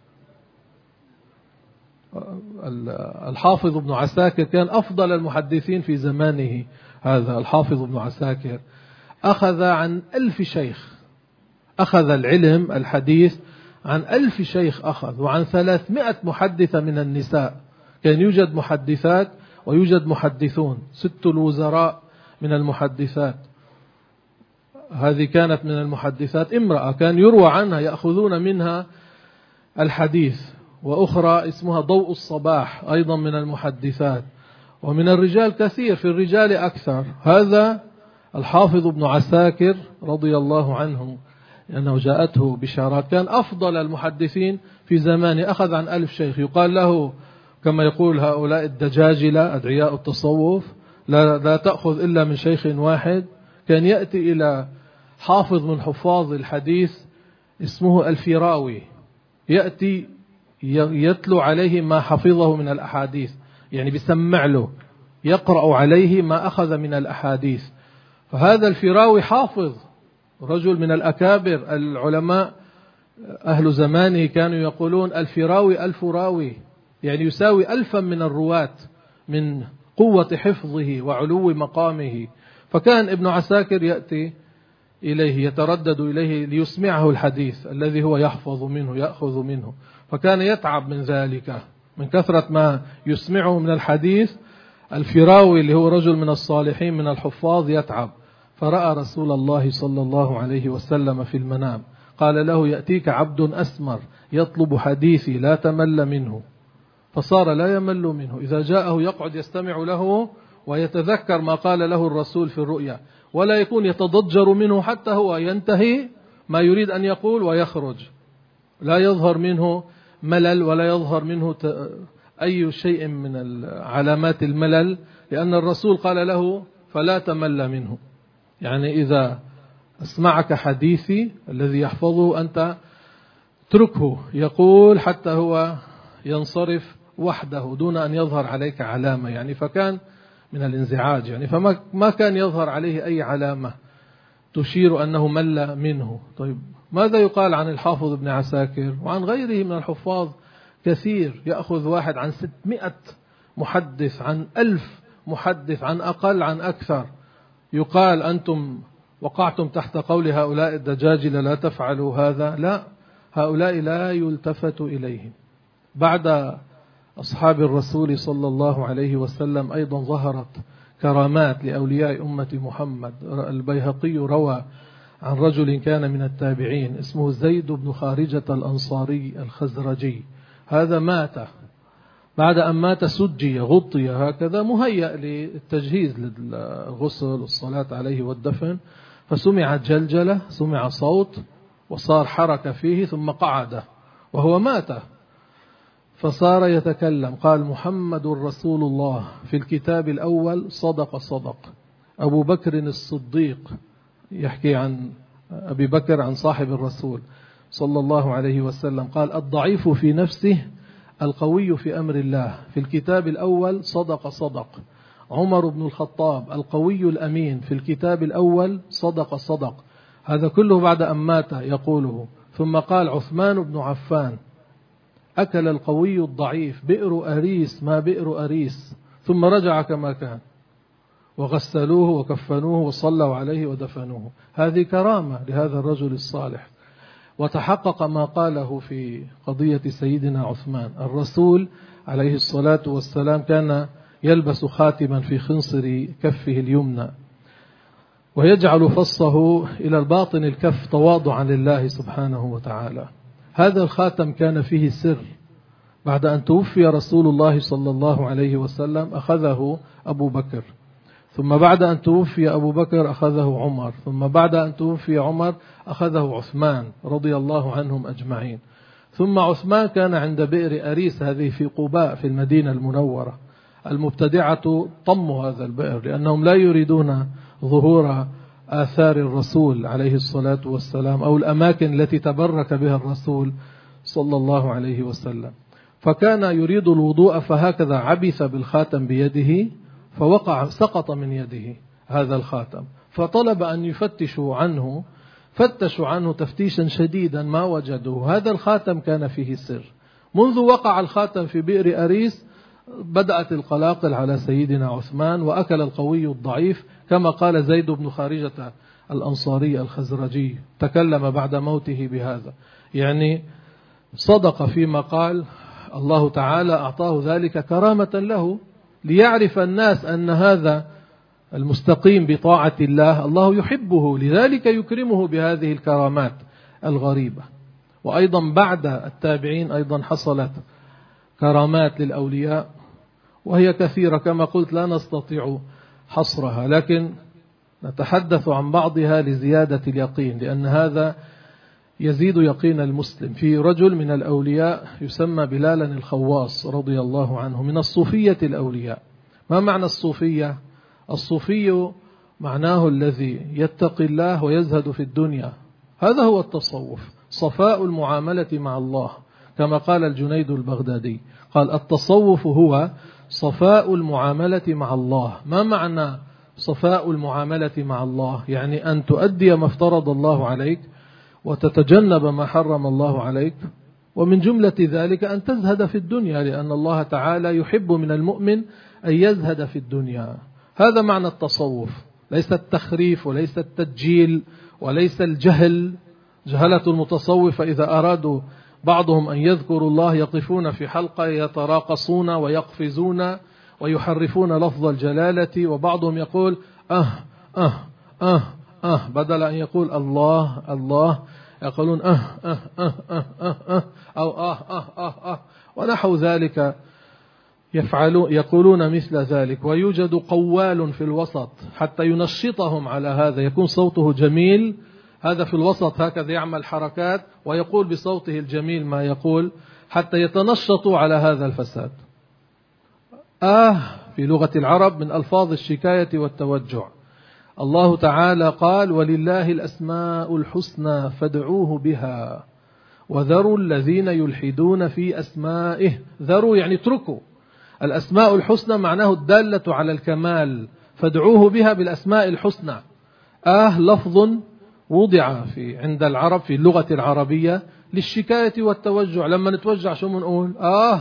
الحافظ ابن عساكر كان أفضل المحدثين في زمانه، هذا الحافظ ابن عساكر أخذ عن 1000 شيخ، أخذ العلم الحديث عن 1000 شيخ أخذ، وعن 300 محدثة من النساء. كان يوجد محدثات ويوجد محدثون، 6 الوزراء من المحدثات. هذه كانت من المحدثات امرأة كان يروى عنها يأخذون منها الحديث، وأخرى اسمها ضوء الصباح أيضا من المحدثات. ومن الرجال كثير، في الرجال أكثر. هذا الحافظ ابن عساكر رضي الله عنه لأنه جاءته بشارات، كان أفضل المحدثين في زمانه، أخذ عن 1000 شيخ، يقال له كما يقول هؤلاء الدجاجلة أدعياء التصوف لا تأخذ إلا من شيخ واحد. كان يأتي إلى حافظ من حفاظ الحديث اسمه الفراوي، يأتي يتلو عليه ما حفظه من الأحاديث، يعني بيسمع له، يقرأ عليه ما أخذ من الأحاديث. فهذا الفراوي حافظ، رجل من الأكابر العلماء، أهل زمانه كانوا يقولون الفراوي 1000 راوي، يعني يساوي 1000 من الرواة من قوة حفظه وعلو مقامه. فكان ابن عساكر يأتي إليه، يتردد إليه ليسمعه الحديث الذي هو يحفظ منه يأخذ منه، فكان يتعب من ذلك، من كثرة ما يسمعه من الحديث. الفراوي اللي هو رجل من الصالحين من الحفاظ يتعب، فرأى رسول الله صلى الله عليه وسلم في المنام، قال له: يأتيك عبد أسمر يطلب حديثي لا تمل منه. فصار لا يمل منه، إذا جاءه يقعد يستمع له ويتذكر ما قال له الرسول في الرؤيا، ولا يكون يتضجر منه حتى هو ينتهي ما يريد أن يقول ويخرج، لا يظهر منه ملل ولا يظهر منه أي شيء من علامات الملل، لأن الرسول قال له: فلا تمل منه. يعني إذا أسمعك حديثي الذي يحفظه أنت اتركه يقول حتى هو ينصرف وحده دون أن يظهر عليك علامة، يعني فكان من الانزعاج، يعني فما كان يظهر عليه أي علامة تشير أنه مل منه. طيب ماذا يقال عن الحافظ ابن عساكر وعن غيره من الحفاظ؟ كثير، يأخذ واحد عن 600 محدث، عن 1000 محدث، عن أقل عن أكثر. يقال أنتم وقعتم تحت قول هؤلاء الدجاجلة لا تفعلوا هذا، لا، هؤلاء لا يلتفت إليهم. بعد أصحاب الرسول صلى الله عليه وسلم أيضا ظهرت كرامات لأولياء أمة محمد. البيهقي روى عن رجل كان من التابعين اسمه زيد بن خارجة الأنصاري الخزرجي، هذا مات، بعد أن مات سجي غطي هكذا مهيأ للتجهيز للغسل والصلاة عليه والدفن، فسمعت جلجلة، سمع صوت وصار حركة فيه، ثم قعد وهو مات، فصار يتكلم، قال: محمد رسول الله، في الكتاب الأول صدق أبو بكر الصديق، يحكي عن أبي بكر عن صاحب الرسول صلى الله عليه وسلم، قال: الضعيف في نفسه القوي في أمر الله، في الكتاب الأول صدق عمر بن الخطاب القوي الأمين، في الكتاب الأول صدق. هذا كله بعد أن مات يقوله. ثم قال: عثمان بن عفان أكل القوي الضعيف، بئر أريس ما بئر أريس، ثم رجع كما كان، وغسلوه وكفنوه وصلوا عليه ودفنوه. هذه كرامة لهذا الرجل الصالح. وتحقق ما قاله في قضية سيدنا عثمان. الرسول عليه الصلاة والسلام كان يلبس خاتما في خنصر كفه اليمنى، ويجعل فصه إلى الباطن الكف تواضعا لله سبحانه وتعالى. هذا الخاتم كان فيه سر. بعد أن توفي رسول الله صلى الله عليه وسلم أخذه أبو بكر، ثم بعد أن توفي أبو بكر أخذه عمر، ثم بعد أن توفي عمر أخذه عثمان رضي الله عنهم أجمعين. ثم عثمان كان عند بئر أريس، هذه في قباء في المدينة المنورة. المبتدعة طموا هذا البئر لأنهم لا يريدون ظهور آثار الرسول عليه الصلاة والسلام أو الأماكن التي تبرك بها الرسول صلى الله عليه وسلم. فكان يريد الوضوء، فهكذا عبث بالخاتم بيده، فوقع، سقط من يده هذا الخاتم، فطلب أن يفتشوا عنه، فتشوا عنه تفتيشا شديدا ما وجدوا. هذا الخاتم كان فيه سر. منذ وقع الخاتم في بئر أريس بدأت القلاقل على سيدنا عثمان، وأكل القوي الضعيف، كما قال زيد بن خارجة الأنصاري الخزرجي، تكلم بعد موته بهذا، يعني صدق فيما قال. الله تعالى أعطاه ذلك كرامة له، ليعرف الناس أن هذا المستقيم بطاعة الله الله يحبه، لذلك يكرمه بهذه الكرامات الغريبة. وأيضا بعد التابعين أيضا حصلت كرامات للأولياء، وهي كثيرة كما قلت لا نستطيع حصرها، لكن نتحدث عن بعضها لزيادة اليقين، لأن هذا يزيد يقين المسلم. في رجل من الأولياء يسمى بلالا الخواص رضي الله عنه، من الصوفية الأولياء. ما معنى الصوفية؟ الصوفي معناه الذي يتقي الله ويزهد في الدنيا، هذا هو التصوف، صفاء المعاملة مع الله، كما قال الجنيد البغدادي، قال التصوف هو صفاء المعاملة مع الله. ما معنى صفاء المعاملة مع الله؟ يعني أن تؤدي ما افترض الله عليك وتتجنب ما حرم الله عليك، ومن جملة ذلك أن تزهد في الدنيا، لأن الله تعالى يحب من المؤمن أن يزهد في الدنيا. هذا معنى التصوف، ليس التخريف وليس التدجيل وليس الجهل. جهلة المتصوف إذا أرادوا بعضهم أن يذكروا الله يقفون في حلقة يتراقصون ويقفزون ويحرفون لفظ الجلالة، وبعضهم يقول بدل أن يقول الله الله يقولون أو ونحو ذلك، يقولون مثل ذلك. ويوجد قوال في الوسط حتى ينشطهم على هذا، يكون صوته جميل، هذا في الوسط هكذا يعمل حركات ويقول بصوته الجميل ما يقول حتى يتنشطوا على هذا الفساد. في لغة العرب من ألفاظ الشكاية والتوجع. الله تعالى قال ولله الأسماء الحسنى فادعوه بها وذروا الذين يلحدون في أسمائه. ذروا يعني اتركوا. الأسماء الحسنى معناه الدالة على الكمال، فادعوه بها بالأسماء الحسنى. لفظ وضع عند العرب في اللغة العربية للشكاية والتوجع. لما نتوجع شو بنقول؟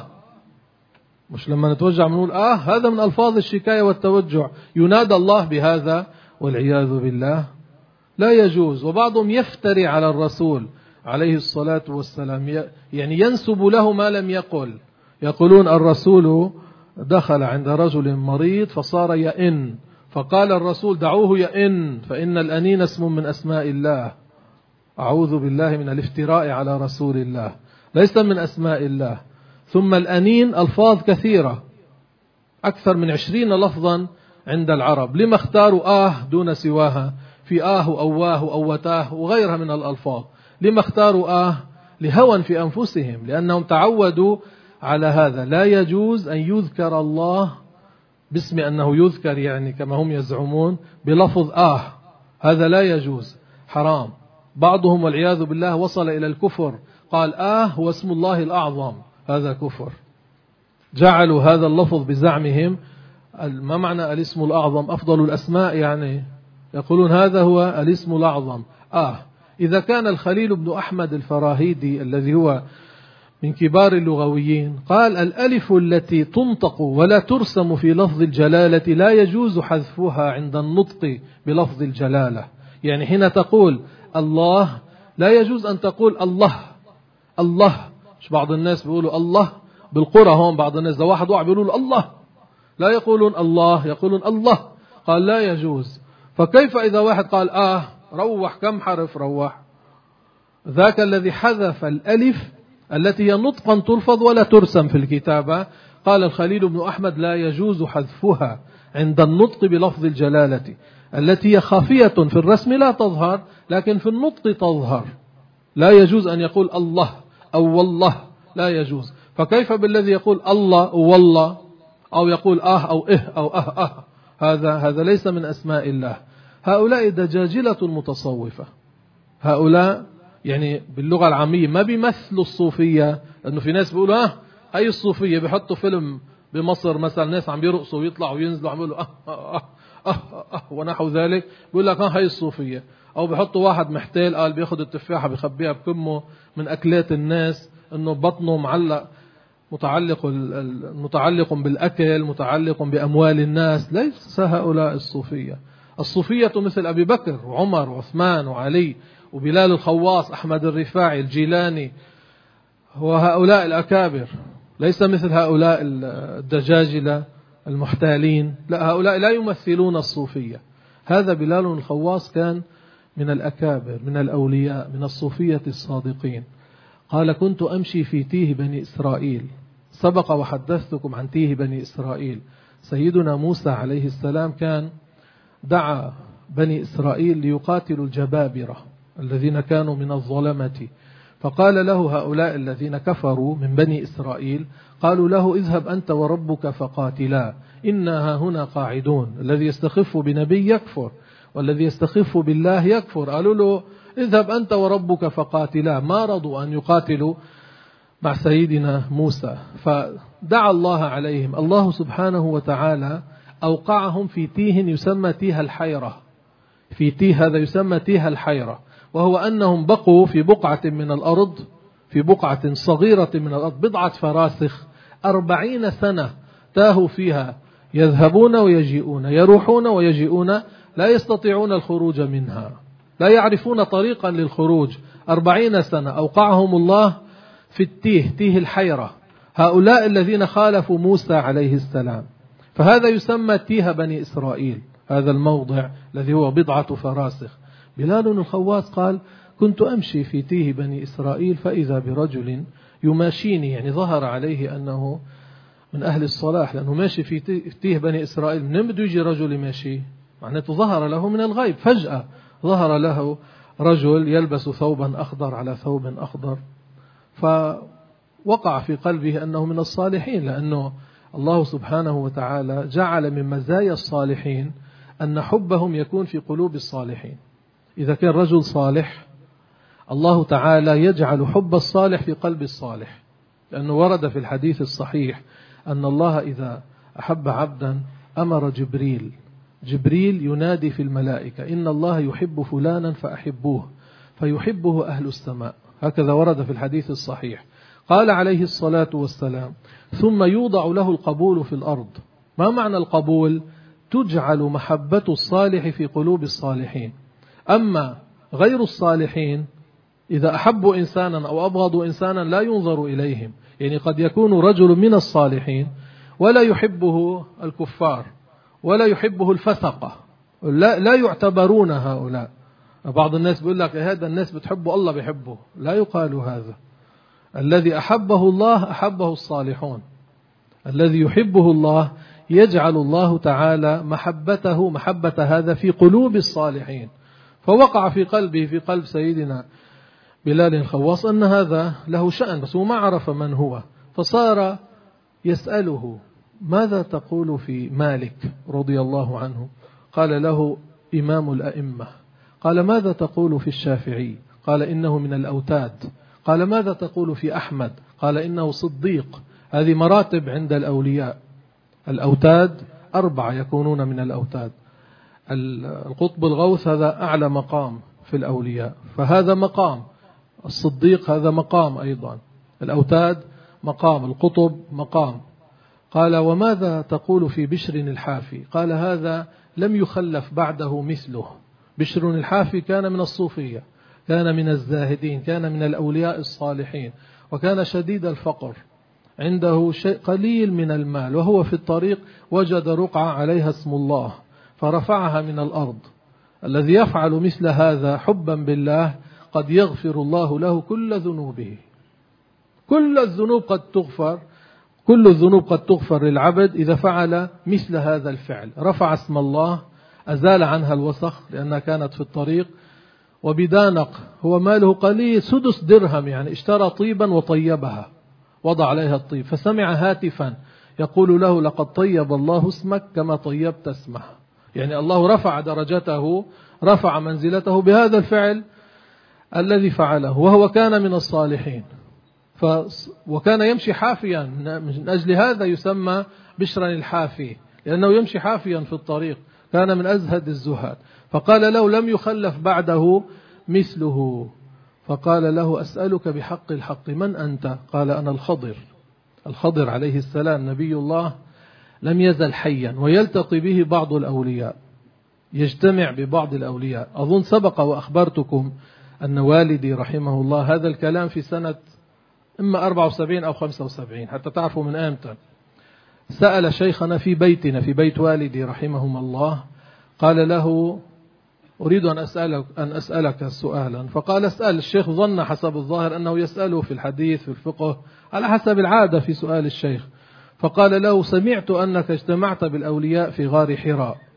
مش لما نتوجع بنقول هذا من ألفاظ الشكاية والتوجع. ينادى الله بهذا والعياذ بالله، لا يجوز. وبعضهم يفتري على الرسول عليه الصلاة والسلام، يعني ينسب له ما لم يقل. يقولون الرسول دخل عند رجل مريض فصار يئن، فقال الرسول دعوه يئن فإن الأنين اسم من أسماء الله. أعوذ بالله من الافتراء على رسول الله، ليس من أسماء الله. ثم الأنين ألفاظ كثيرة، أكثر من 20 لفظا عند العرب. لما اختاروا دون سواها؟ في وأواه وأوتاه وغيرها من الألفاظ. لما اختاروا لهوى في أنفسهم، لأنهم تعودوا على هذا. لا يجوز أن يذكر الله باسم أنه يذكر، يعني كما هم يزعمون بلفظ هذا لا يجوز، حرام. بعضهم والعياذ بالله وصل إلى الكفر، قال هو اسم الله الأعظم، هذا كفر. جعلوا هذا اللفظ بزعمهم. ما معنى الاسم الأعظم؟ أفضل الأسماء، يعني يقولون هذا هو الاسم الأعظم. إذا كان الخليل بن أحمد الفراهيدي الذي هو من كبار اللغويين قال الألف التي تنطق ولا ترسم في لفظ الجلالة لا يجوز حذفها عند النطق بلفظ الجلالة. يعني حين تقول الله لا يجوز أن تقول الله. مش بعض الناس بيقولوا الله بالقرى هون، بعض الناس ده واحد بيقولوا الله، لا يقولون الله، يقولون الله. قال لا يجوز. فكيف إذا واحد قال روح، كم حرف روح؟ ذاك الذي حذف الألف التي هي نطقا تلفظ ولا ترسم في الكتابة. قال الخليل بن أحمد لا يجوز حذفها عند النطق بلفظ الجلالة، التي هي خافية في الرسم لا تظهر لكن في النطق تظهر. لا يجوز أن يقول الله أو والله، لا يجوز. فكيف بالذي يقول الله والله أو يقول أو أو هذا ليس من أسماء الله. هؤلاء دجاجلة المتصوفة. هؤلاء يعني باللغة العامية ما بيمثلوا الصوفية، لأنه في ناس بيقولوا هاي الصوفية، بيحطوا فيلم بمصر مثلا ناس عم يرقصوا ويطلعوا وينزلوا عم يقولوا ونحو ذلك، بيقول لك هاي الصوفية. أو بيحطوا واحد محتال قال بياخد التفاحة بيخبيها بكمه من أكلات الناس، إنه بطنه متعلق بالأكل، متعلق بأموال الناس. ليس هؤلاء الصوفية. الصوفية مثل أبي بكر وعمر وعثمان وعلي وبلال الخواص، أحمد الرفاعي، الجيلاني، وهؤلاء الأكابر. ليس مثل هؤلاء الدجاجلة المحتالين، لا، هؤلاء لا يمثلون الصوفية. هذا بلال الخواص كان من الأكابر، من الأولياء، من الصوفية الصادقين. قال كنت أمشي في تيه بني إسرائيل. سبق وحدثتكم عن تيه بني إسرائيل. سيدنا موسى عليه السلام كان دعا بني إسرائيل ليقاتلوا الجبابرة الذين كانوا من الظلمة، فقال له هؤلاء الذين كفروا من بني إسرائيل قالوا له اذهب أنت وربك فقاتلا إنا هنا قاعدون. الذي يستخف بنبي يكفر والذي يستخف بالله يكفر. قالوا له اذهب أنت وربك فقاتلا، ما رضوا أن يقاتلوا مع سيدنا موسى، فدعا الله عليهم. الله سبحانه وتعالى أوقعهم في تيه يسمى تيه الحيرة. في تيه هذا يسمى تيه الحيرة، وهو أنهم بقوا في بقعة من الأرض، في بقعة صغيرة من الأرض، بضعة فراسخ 40 سنة تاهوا فيها، يذهبون ويجيئون، يروحون ويجيئون، لا يستطيعون الخروج منها، لا يعرفون طريقا للخروج. 40 سنة أوقعهم الله في التيه، تيه الحيرة، هؤلاء الذين خالفوا موسى عليه السلام. فهذا يسمى تيه بني إسرائيل، هذا الموضع الذي هو بضعة فراسخ. بلال الخواص قال كنت أمشي في تيه بني إسرائيل فإذا برجل يماشيني، يعني ظهر عليه أنه من أهل الصلاح، لأنه ماشي في تيه بني إسرائيل، من بده يجي رجل يماشي؟ معناته ظهر له من الغيب، فجأة ظهر له رجل يلبس ثوبا أخضر على ثوب أخضر، فوقع في قلبه أنه من الصالحين، لأنه الله سبحانه وتعالى جعل من مزايا الصالحين أن حبهم يكون في قلوب الصالحين. إذا كان رجل صالح الله تعالى يجعل حب الصالح في قلب الصالح، لأنه ورد في الحديث الصحيح أن الله إذا أحب عبدا أمر جبريل ينادي في الملائكة إن الله يحب فلانا فأحبوه فيحبه أهل السماء، هكذا ورد في الحديث الصحيح. قال عليه الصلاة والسلام ثم يوضع له القبول في الأرض. ما معنى القبول؟ تجعل محبة الصالح في قلوب الصالحين. أما غير الصالحين إذا أحبوا إنسانا أو أبغضوا إنسانا لا ينظر إليهم، يعني قد يكون رجل من الصالحين ولا يحبه الكفار ولا يحبه الفسقة، لا يعتبرون هؤلاء. بعض الناس بيقول لك هذا الناس بتحبه الله بيحبه، لا يقال هذا. الذي أحبه الله أحبه الصالحون، الذي يحبه الله يجعل الله تعالى محبة هذا في قلوب الصالحين. فوقع في قلبه، في قلب سيدنا بلال الخواص، أن هذا له شأن، بس هو ما عرف من هو، فصار يسأله ماذا تقول في مالك رضي الله عنه؟ قال له إمام الأئمة. قال ماذا تقول في الشافعي؟ قال إنه من الأوتاد. قال ماذا تقول في أحمد؟ قال إنه صديق. هذه مراتب عند الأولياء، الأوتاد 4 يكونون من الأوتاد. القطب الغوث هذا أعلى مقام في الأولياء، فهذا مقام. الصديق هذا مقام أيضا، الأوتاد مقام، القطب مقام. قال وماذا تقول في بشر الحافي؟ قال هذا لم يخلف بعده مثله. بشر الحافي كان من الصوفية، كان من الزاهدين، كان من الأولياء الصالحين، وكان شديد الفقر، عنده شيء قليل من المال، وهو في الطريق وجد رقعة عليها اسم الله فرفعها من الأرض. الذي يفعل مثل هذا حبا بالله قد يغفر الله له كل ذنوبه. كل الذنوب قد تغفر للعبد إذا فعل مثل هذا الفعل، رفع اسم الله، أزال عنها الوسخ لأنها كانت في الطريق، وبدانق هو ماله قليل 6 درهم، يعني اشترى طيبا وطيبها، وضع عليها الطيب، فسمع هاتفا يقول له لقد طيب الله اسمك كما طيبت اسمه، يعني الله رفع درجته، رفع منزلته بهذا الفعل الذي فعله، وهو كان من الصالحين. وكان يمشي حافيا، من أجل هذا يسمى بشرا الحافي، لأنه يمشي حافيا في الطريق، كان من أزهد الزهاد. فقال له لم يخلف بعده مثله. فقال له أسألك بحق الحق من أنت؟ قال أنا الخضر عليه السلام، نبي الله لم يزل حيا، ويلتقي به بعض الأولياء، يجتمع ببعض الأولياء. أظن سبق وأخبرتكم أن والدي رحمه الله هذا الكلام في سنة إما 74 أو 75 حتى تعرفوا من أمتى، سأل شيخنا في بيتنا، في بيت والدي رحمهم الله، قال له أريد أن أسألك سؤالا. فقال اسأل. الشيخ ظن حسب الظاهر أنه يسأله في الحديث في الفقه على حسب العادة في سؤال الشيخ. فقال له سمعت أنك اجتمعت بالأولياء في غار حراء،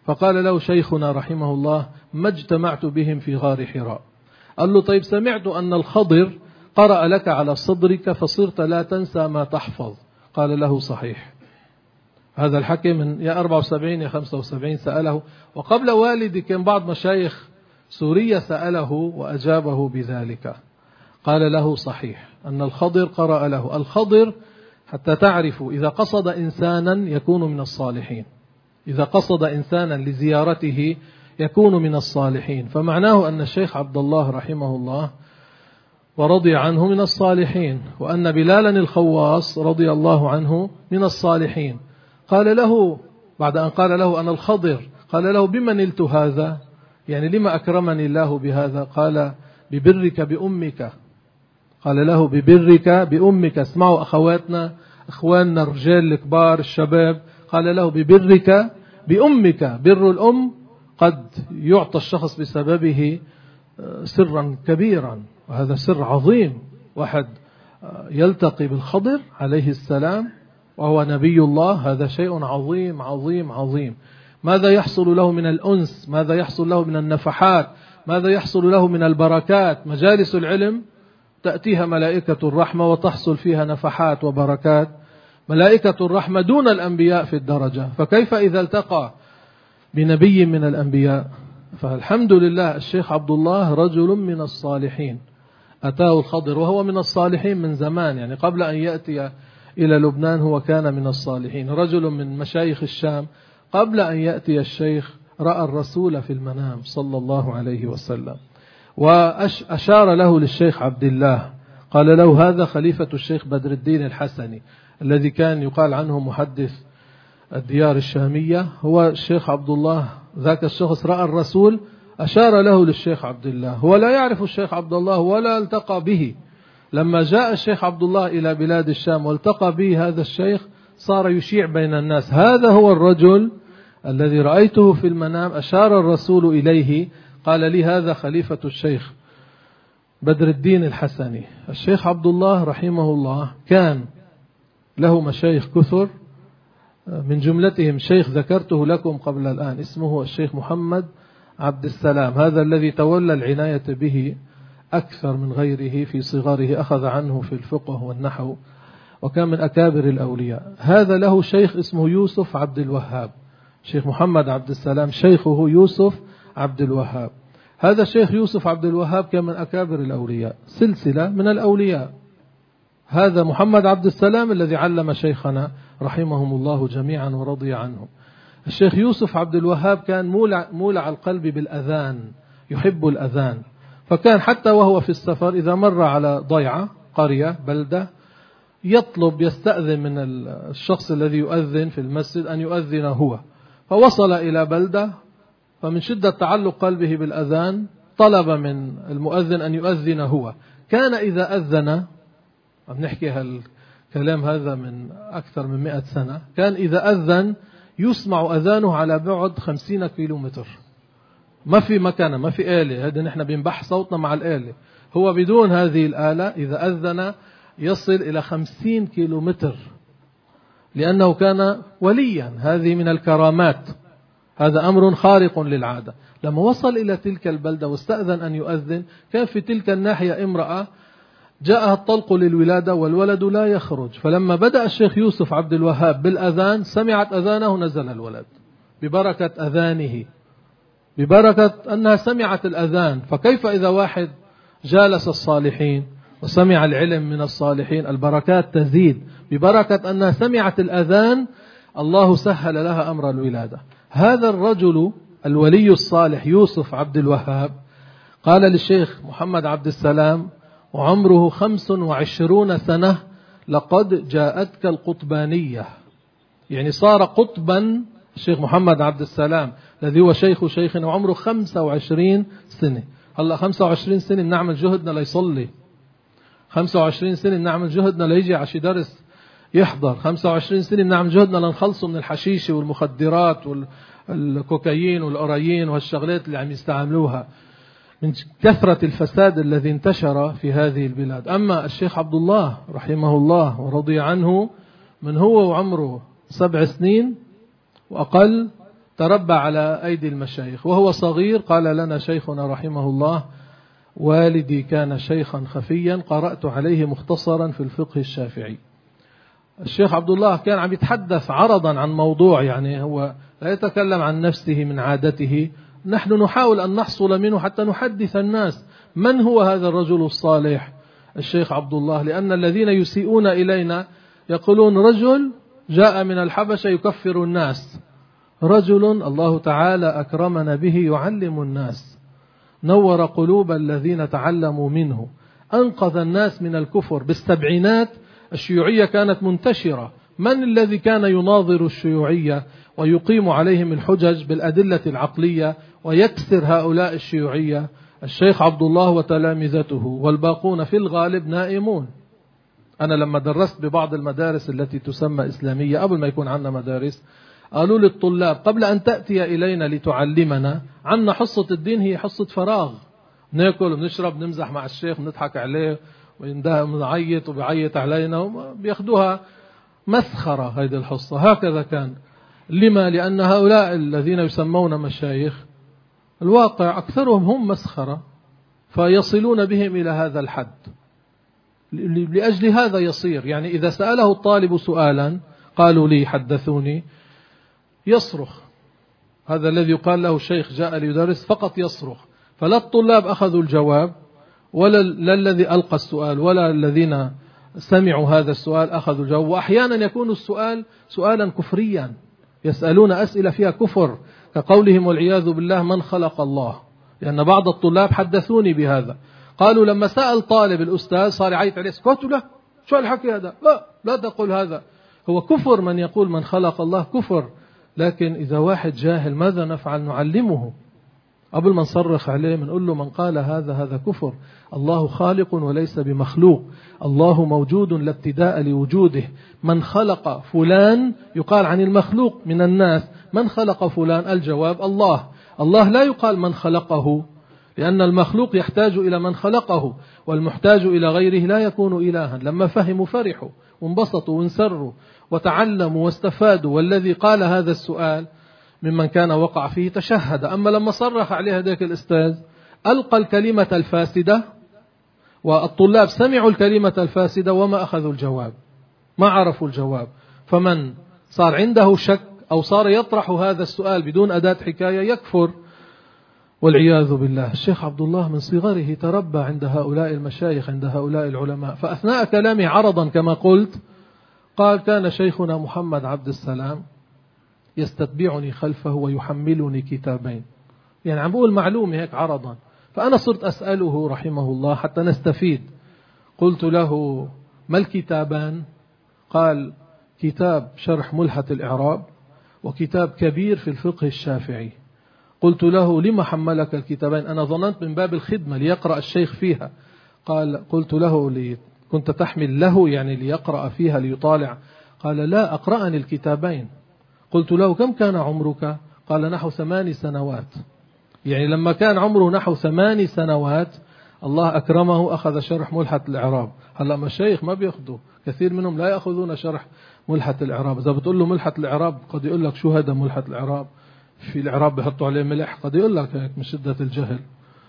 فقال له شيخنا رحمه الله: ما اجتمعت بهم في غار حراء. قال له: طيب سمعت أن الخضر قرأ لك على صدرك فصرت لا تنسى ما تحفظ. قال له: صحيح. هذا الحكي من يا 74 يا 75 سأله، وقبل والدي كان بعض مشايخ سوريا سأله وأجابه بذلك. قال له: صحيح أن الخضر قرأ له. الخضر حتى تعرفوا إذا قصد إنسانا يكون من الصالحين، إذا قصد إنسانا لزيارته يكون من الصالحين. فمعناه أن الشيخ عبد الله رحمه الله ورضي عنه من الصالحين، وأن بلالا الخواص رضي الله عنه من الصالحين. قال له بعد أن قال له أنا الخضر، قال له: بما نلت هذا؟ يعني لما أكرمني الله بهذا؟ قال: ببرك بأمك. قال له: ببرك بأمك. اسمعوا أخواتنا، أخواننا الرجال الكبار الشباب، قال له: ببرك بأمك. بر الأم قد يعطى الشخص بسببه سرا كبيرا، وهذا سر عظيم. واحد يلتقي بالخضر عليه السلام وهو نبي الله، هذا شيء عظيم عظيم عظيم. ماذا يحصل له من الأنس، ماذا يحصل له من النفحات، ماذا يحصل له من البركات. مجالس العلم تأتيها ملائكة الرحمة وتحصل فيها نفحات وبركات. ملائكة الرحمة دون الأنبياء في الدرجة، فكيف إذا التقى بنبي من الأنبياء؟ فالحمد لله الشيخ عبد الله رجل من الصالحين، أتاه الخضر وهو من الصالحين من زمان، يعني قبل أن يأتي إلى لبنان هو كان من الصالحين. رجل من مشايخ الشام قبل أن يأتي الشيخ رأى الرسول في المنام صلى الله عليه وسلم، وأشار له للشيخ عبد الله، قال له: هذا خليفة الشيخ بدر الدين الحسني الذي كان يقال عنه محدث الديار الشامية، هو الشيخ عبد الله. ذاك الشخص رأى الرسول، أشار له للشيخ عبد الله. هو لا يعرف الشيخ عبد الله ولا التقى به. لما جاء الشيخ عبد الله إلى بلاد الشام والتقى به هذا الشيخ، صار يشيع بين الناس: هذا هو الرجل الذي رأيته في المنام، أشار الرسول إليه، قال لي هذا خليفة الشيخ بدر الدين الحسني. الشيخ عبد الله رحمه الله كان له مشايخ كثر، من جملتهم شيخ ذكرته لكم قبل الآن اسمه الشيخ محمد عبد السلام، هذا الذي تولى العناية به أكثر من غيره في صغره، أخذ عنه في الفقه والنحو، وكان من أكابر الأولياء. هذا له شيخ اسمه يوسف عبد الوهاب. شيخ محمد عبد السلام شيخه يوسف عبد الوهاب. هذا الشيخ يوسف عبد الوهاب كان من أكابر الأولياء، سلسلة من الأولياء. هذا محمد عبد السلام الذي علم شيخنا رحمهم الله جميعا ورضي عنهم. الشيخ يوسف عبد الوهاب كان مولع القلب بالأذان، يحب الأذان، فكان حتى وهو في السفر إذا مر على ضيعة قرية بلدة يستأذن من الشخص الذي يؤذن في المسجد أن يؤذن هو. فوصل إلى بلدة، فمن شدة تعلق قلبه بالأذان طلب من المؤذن أن يؤذن هو. كان إذا أذن، نحكي هالكلام هذا من أكثر من 100 سنة، كان إذا أذن يسمع أذانه على بعد 50 كيلومتر، ما في مكانة، ما في آلة، هذا نحن بنبح صوتنا مع الآلة. هو بدون هذه الآلة إذا أذن يصل إلى 50 كيلومتر، لأنه كان وليا. هذه من الكرامات، هذا أمر خارق للعادة. لما وصل إلى تلك البلدة واستأذن أن يؤذن، كان في تلك الناحية امرأة جاءها الطلق للولادة والولد لا يخرج، فلما بدأ الشيخ يوسف عبد الوهاب بالأذان سمعت أذانه نزل الولد ببركة أذانه، ببركة أنها سمعت الأذان. فكيف إذا واحد جالس الصالحين وسمع العلم من الصالحين؟ البركات تزيد ببركة أنها سمعت الأذان، الله سهل لها أمر الولادة. هذا الرجل الولي الصالح يوسف عبد الوهاب قال للشيخ محمد عبد السلام وعمره 25 سنة: لقد جاءتك القطبانية، يعني صار قطبا. الشيخ محمد عبد السلام الذي هو شيخ شيخنا وعمره 25 سنة. هلا 25 سنة بنعمل جهدنا ليصلي، 25 سنة بنعمل جهدنا ليجي على شي درس يحضر، 25 سنة بنعمل جهدنا لنخلصه من الحشيشة والمخدرات والكوكايين والأرايين والشغلات اللي عم يستعملوها من كثرة الفساد الذي انتشر في هذه البلاد. أما الشيخ عبد الله رحمه الله ورضي عنه، من هو وعمره 7 سنين وأقل تربى على أيدي المشايخ. وهو صغير قال لنا شيخنا رحمه الله: والدي كان شيخا خفيا قرأت عليه مختصرا في الفقه الشافعي. الشيخ عبد الله كان عم يتحدث عرضا عن موضوع، يعني هو لا يتكلم عن نفسه من عادته، نحن نحاول أن نحصل منه حتى نحدث الناس من هو هذا الرجل الصالح الشيخ عبد الله، لأن الذين يسيئون إلينا يقولون رجل جاء من الحبشة يكفر الناس، رجل الله تعالى أكرمنا به يعلم الناس، نور قلوب الذين تعلموا منه، أنقذ الناس من الكفر. بالسبعينات الشيوعية كانت منتشرة، من الذي كان يناظر الشيوعية ويقيم عليهم الحجج بالأدلة العقلية ويكسر هؤلاء الشيوعية؟ الشيخ عبد الله وتلامذته، والباقون في الغالب نائمون. أنا لما درست ببعض المدارس التي تسمى إسلامية قبل ما يكون عندنا مدارس، قالوا للطلاب قبل أن تأتي إلينا لتعلمنا، عنا حصة الدين هي حصة فراغ، ناكل ونشرب نمزح مع الشيخ ونضحك عليه ونعيط وبيعيط علينا، وبياخدوها مسخرة هذه الحصة. هكذا كان. لما؟ لأن هؤلاء الذين يسمون مشايخ الواقع أكثرهم هم مسخرة، فيصلون بهم إلى هذا الحد. لأجل هذا يصير يعني إذا سأله الطالب سؤالا، قالوا لي حدثوني، يصرخ. هذا الذي يقال له الشيخ جاء ليدرس فقط يصرخ، فلا الطلاب أخذوا الجواب ولا الذي ألقى السؤال ولا الذين سمعوا هذا السؤال أخذوا الجواب. وأحيانا يكون السؤال سؤالا كفريا، يسألون أسئلة فيها كفر، كقولهم والعياذ بالله من خلق الله. لأن بعض الطلاب حدثوني بهذا، قالوا لما سأل طالب الأستاذ صار يعيط عليه، قلت له شو الحكي هذا؟ لا تقول هذا، هو كفر من يقول من خلق الله، كفر. لكن إذا واحد جاهل ماذا نفعل؟ نعلمه قبل ما نصرخ عليه، نقول له من قال هذا كفر. الله خالق وليس بمخلوق، الله موجود لا ابتداء لوجوده. من خلق فلان يقال عن المخلوق من الناس من خلق فلان؟ الجواب الله. الله لا يقال من خلقه، لأن المخلوق يحتاج إلى من خلقه، والمحتاج إلى غيره لا يكون إلها. لما فهموا فرحوا وانبسطوا وانسروا وتعلموا واستفادوا، والذي قال هذا السؤال ممن كان وقع فيه تشهد. أما لما صرخ عليه ذاك الأستاذ ألقى الكلمة الفاسدة، والطلاب سمعوا الكلمة الفاسدة وما أخذوا الجواب، ما عرفوا الجواب. فمن صار عنده شك أو صار يطرح هذا السؤال بدون أداة حكاية يكفر والعياذ بالله. الشيخ عبد الله من صغره تربى عند هؤلاء المشايخ، عند هؤلاء العلماء. فأثناء كلامه عرضا كما قلت قال كان شيخنا محمد عبد السلام يستتبعني خلفه ويحملني كتابين، يعني عم بقول معلومة هيك عرضا. فأنا صرت أسأله رحمه الله حتى نستفيد. قلت له ما الكتابان؟ قال كتاب شرح ملحة الإعراب وكتاب كبير في الفقه الشافعي. قلت له لما حملك الكتابين؟ أنا ظننت من باب الخدمة ليقرأ الشيخ فيها. قلت له كنت تحمل له يعني ليقرأ فيها ليطالع؟ قال لا، أقرأني الكتابين. قلت له كم كان عمرك؟ قال نحو 8 سنوات. يعني لما كان عمره نحو 8 سنوات الله أكرمه أخذ شرح ملحة الإعراب. هلأ مشايخ ما بيأخذوا، كثير منهم لا يأخذون شرح ملحة الإعراب. إذا بتقول له ملحة الإعراب قد يقول لك شو هذا ملحة الإعراب، في الإعراب بيحطوا عليه ملح، قد يقول لك هيك من شدة الجهل.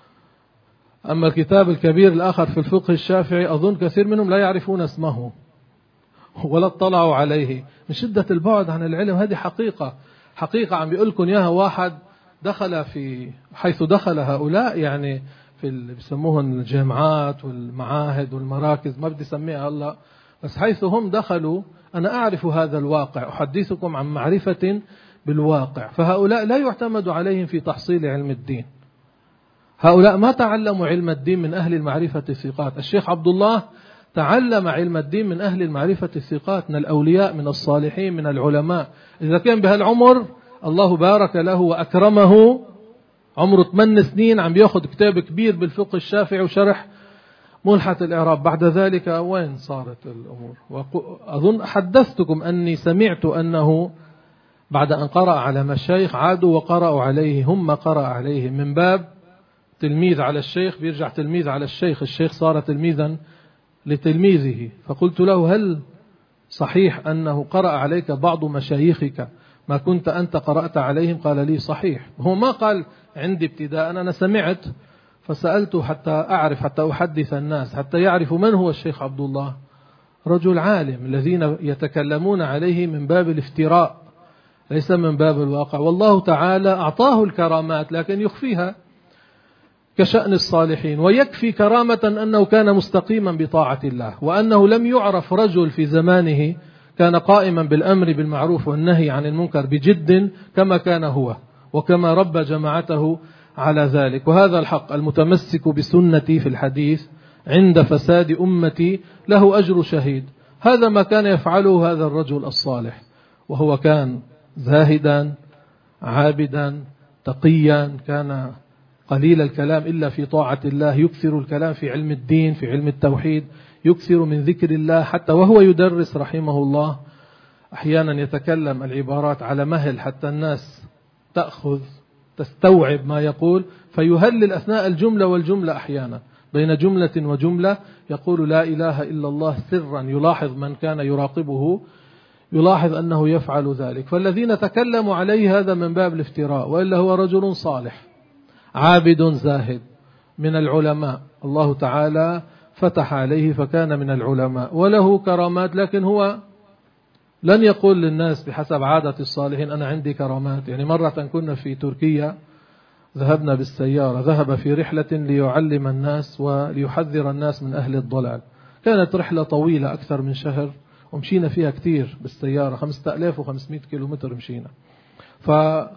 أما الكتاب الكبير الآخر في الفقه الشافعي أظن كثير منهم لا يعرفون اسمه ولا اطلعوا عليه من شدة البعد عن العلم. هذه حقيقة عم بيقول لكم إياها واحد دخل في حيث دخل هؤلاء، يعني في اللي بيسموهم الجامعات والمعاهد والمراكز، ما بدي سميها هلا، بس حيث هم دخلوا أنا أعرف هذا الواقع، أحدثكم عن معرفة بالواقع. فهؤلاء لا يعتمد عليهم في تحصيل علم الدين، هؤلاء ما تعلموا علم الدين من أهل المعرفة الثقات. الشيخ عبد الله تعلم علم الدين من أهل المعرفة الثقات، من الأولياء من الصالحين من العلماء. إذا كان بهالعمر الله بارك له وأكرمه، عمره 8 سنين عم بياخذ كتاب كبير بالفقه الشافعي وشرح ملحة الإعراب. بعد ذلك وين صارت الأمور؟ أظن حدثتكم أني سمعت أنه بعد أن قرأ على مشايخ عادوا وقرأوا عليه، هم قرأ عليه من باب تلميذ على الشيخ بيرجع تلميذ على الشيخ، الشيخ صار تلميذا لتلميذه. فقلت له هل صحيح أنه قرأ عليك بعض مشايخك ما كنت أنت قرأت عليهم؟ قال لي صحيح. هو ما قال عندي ابتداء، أنا سمعت فسألته حتى أعرف، حتى أحدث الناس، حتى يعرفوا من هو الشيخ عبد الله. رجل عالم الذين يتكلمون عليه من باب الافتراء ليس من باب الواقع. والله تعالى أعطاه الكرامات لكن يخفيها كشأن الصالحين. ويكفي كرامة أنه كان مستقيما بطاعة الله، وأنه لم يعرف رجل في زمانه كان قائما بالأمر بالمعروف والنهي عن المنكر بجد كما كان هو، وكما ربى جماعته على ذلك. وهذا الحق المتمسك بسنتي في الحديث عند فساد أمتي له أجر شهيد. هذا ما كان يفعله هذا الرجل الصالح، وهو كان زاهدا عابدا تقيا، كان قليل الكلام إلا في طاعة الله، يكثر الكلام في علم الدين، في علم التوحيد، يكثر من ذكر الله. حتى وهو يدرس رحمه الله أحيانا يتكلم العبارات على مهل حتى الناس تستوعب ما يقول، فيهلل أثناء الجملة والجملة أحيانا بين جملة وجملة يقول لا إله إلا الله سرا، يلاحظ من كان يراقبه يلاحظ أنه يفعل ذلك. فالذين تكلموا عليه هذا من باب الافتراء، وإلا هو رجل صالح عابد زاهد من العلماء، الله تعالى فتح عليه فكان من العلماء وله كرامات، لكن هو لن يقول للناس بحسب عادة الصالحين أنا عندي كرامات. يعني مرة كنا في تركيا، ذهبنا بالسيارة، ذهب في رحلة ليعلم الناس وليحذر الناس من أهل الضلال. كانت رحلة طويلة أكثر من شهر، ومشينا فيها كتير بالسيارة، 5500 كيلومتر مشينا. فمن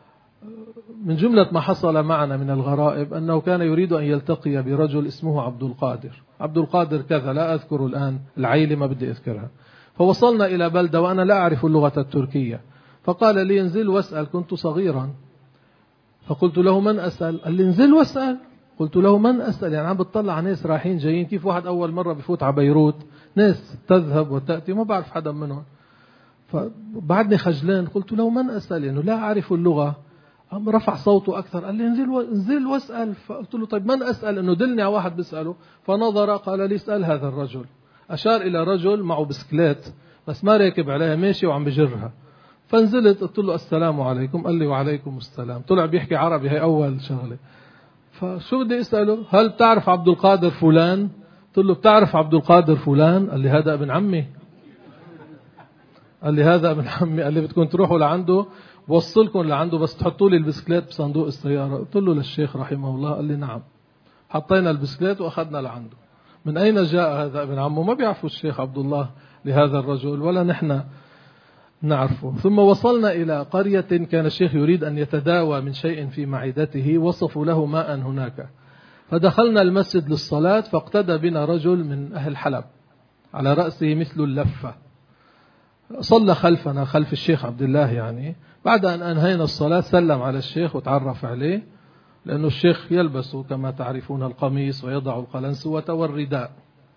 جملة ما حصل معنا من الغرائب أنه كان يريد أن يلتقي برجل اسمه عبد القادر. عبد القادر كذا لا أذكر الآن، العائلة ما بدي أذكرها. فوصلنا إلى بلدة وأنا لا أعرف اللغة التركية، فقال لي انزل واسأل. كنت صغيرا فقلت له من أسأل؟ قال لي انزل واسأل. قلت له من أسأل؟ يعني عم بتطلع على ناس رايحين جايين، كيف واحد أول مرة بفوت على بيروت، ناس تذهب وتأتي ما بعرف حدا منهم. فبعدني خجلان، قلت له من أسأل؟ لأنه لا أعرف اللغة. رفع صوته أكثر، قال لي انزل واسأل. فقلت له طيب من أسأل؟ أنه دلني على واحد بسأله. فنظر قال لي اسأل هذا الرجل. أشار إلى رجل معه بسكليت بس ما راكب عليها، ماشي وعم بجرها. فنزلت قلت له السلام عليكم، قال لي وعليكم السلام. طلع بيحكي عربي، هي أول شغلة. فشو بدي أسأله؟ هل بتعرف عبد القادر فلان؟ قلت له بتعرف عبد القادر فلان؟ قال لي هذا ابن عمي. قال لي هذا ابن عمي، قال لي بدكم تروحوا لعنده بوصلكم لعنده بس تحطوا لي البسكليت بصندوق السيارة. قلت له للشيخ رحمه الله. قال لي نعم. حطينا البسكليت وأخذنا لعنده. من أين جاء هذا ابن عمه؟ ما بيعرفوا الشيخ عبد الله لهذا الرجل ولا نحن نعرفه. ثم وصلنا إلى قرية كان الشيخ يريد أن يتداوى من شيء في معدته، وصفوا له ماء هناك. فدخلنا المسجد للصلاة، فاقتدى بنا رجل من أهل حلب على رأسه مثل اللفة، صلى خلفنا خلف الشيخ عبد الله. يعني بعد أن أنهينا الصلاة سلم على الشيخ وتعرف عليه، لأنه الشيخ يلبس كما تعرفون القميص ويضع القلنسوة والرداء.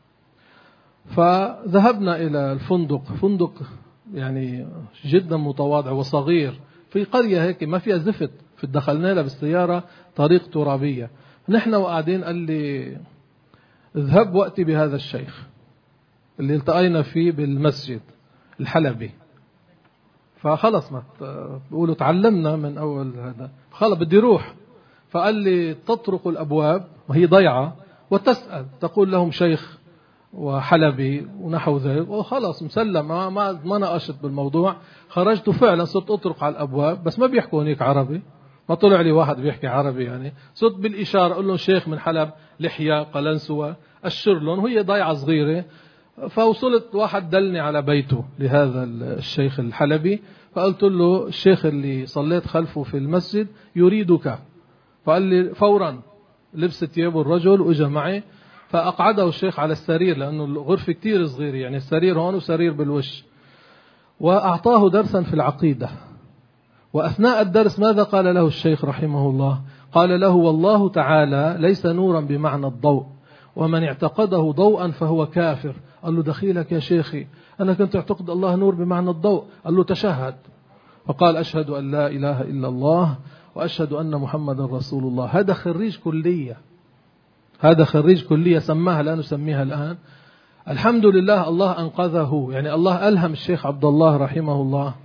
فذهبنا إلى الفندق، فندق يعني جدا متواضع وصغير في قرية هيك ما فيها زفت. دخلنا له بالسيارة طريق ترابية، نحن وقاعدين. قال لي اذهب وأتي بهذا الشيخ اللي التقينا فيه بالمسجد الحلبي. فخلص ما بقولوا تعلمنا من أول هذا، خلص بدي روح. فقال لي تطرق الأبواب وهي ضيعة وتسأل، تقول لهم شيخ وحلبي ونحو ذلك. وخلاص مسلم، ما ناقشت بالموضوع. خرجت فعلا صرت أطرق على الأبواب، بس ما بيحكوا هناك عربي، ما طلع لي واحد بيحكي عربي. يعني صرت بالإشارة أقول لهم شيخ من حلب، لحية قلنسوة، الشرلون، وهي ضيعة صغيرة. فوصلت واحد دلني على بيته لهذا الشيخ الحلبي، فقلت له الشيخ اللي صليت خلفه في المسجد يريدك. فقال لي فورا لبس ثيابه الرجل وإجا معي، فأقعده الشيخ على السرير، لأنه الغرفة كتير صغيرة، يعني السرير هون وسرير بالوش، وأعطاه درسا في العقيدة. وأثناء الدرس ماذا قال له الشيخ رحمه الله؟ قال له والله تعالى ليس نورا بمعنى الضوء، ومن اعتقده ضوءا فهو كافر. قال له دخيلك يا شيخي، أنا كنت اعتقد الله نور بمعنى الضوء. قال له تشهد. فقال أشهد أن لا إله إلا الله وأشهد أن محمد رسول الله. هذا خريج كلية، هذا خريج كلية سماها لا نسميها الآن. الحمد لله الله أنقذه. يعني الله ألهم الشيخ عبد الله رحمه الله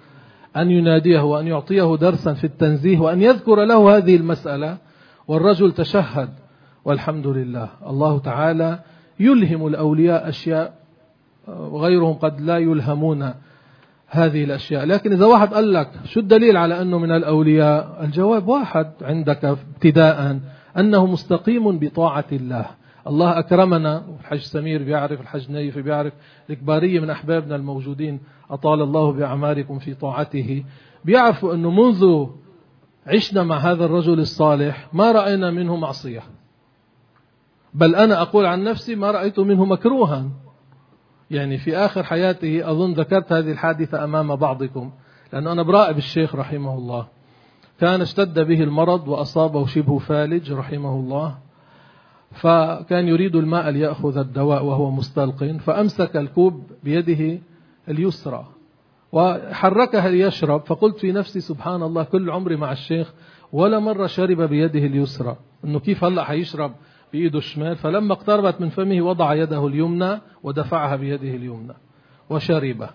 أن يناديه وأن يعطيه درسا في التنزيه وأن يذكر له هذه المسألة، والرجل تشهد. والحمد لله، الله تعالى يلهم الأولياء أشياء وغيرهم قد لا يلهمون هذه الأشياء. لكن إذا واحد قال لك شو الدليل على أنه من الأولياء، الجواب واحد عندك ابتداء، أنه مستقيم بطاعة الله. الله أكرمنا، الحج سمير بيعرف، الحج نيف بيعرف، الكبارية من أحبابنا الموجودين أطال الله بأعماركم في طاعته، بيعرفوا أنه منذ عشنا مع هذا الرجل الصالح ما رأينا منه معصية، بل أنا أقول عن نفسي ما رأيت منه مكروها. يعني في آخر حياته أظن ذكرت هذه الحادثة أمام بعضكم، لأنه أنا براقب الشيخ رحمه الله، كان اشتد به المرض وأصابه شبه فالج رحمه الله، فكان يريد الماء ليأخذ الدواء وهو مستلقٍ، فأمسك الكوب بيده اليسرى وحركها ليشرب، فقلت في نفسي سبحان الله، كل عمري مع الشيخ ولا مرة شرب بيده اليسرى، إنه كيف هلأ حيشرب بإيده الشمال. فلما اقتربت من فمه وضع يده اليمنى ودفعها بيده اليمنى وشرب.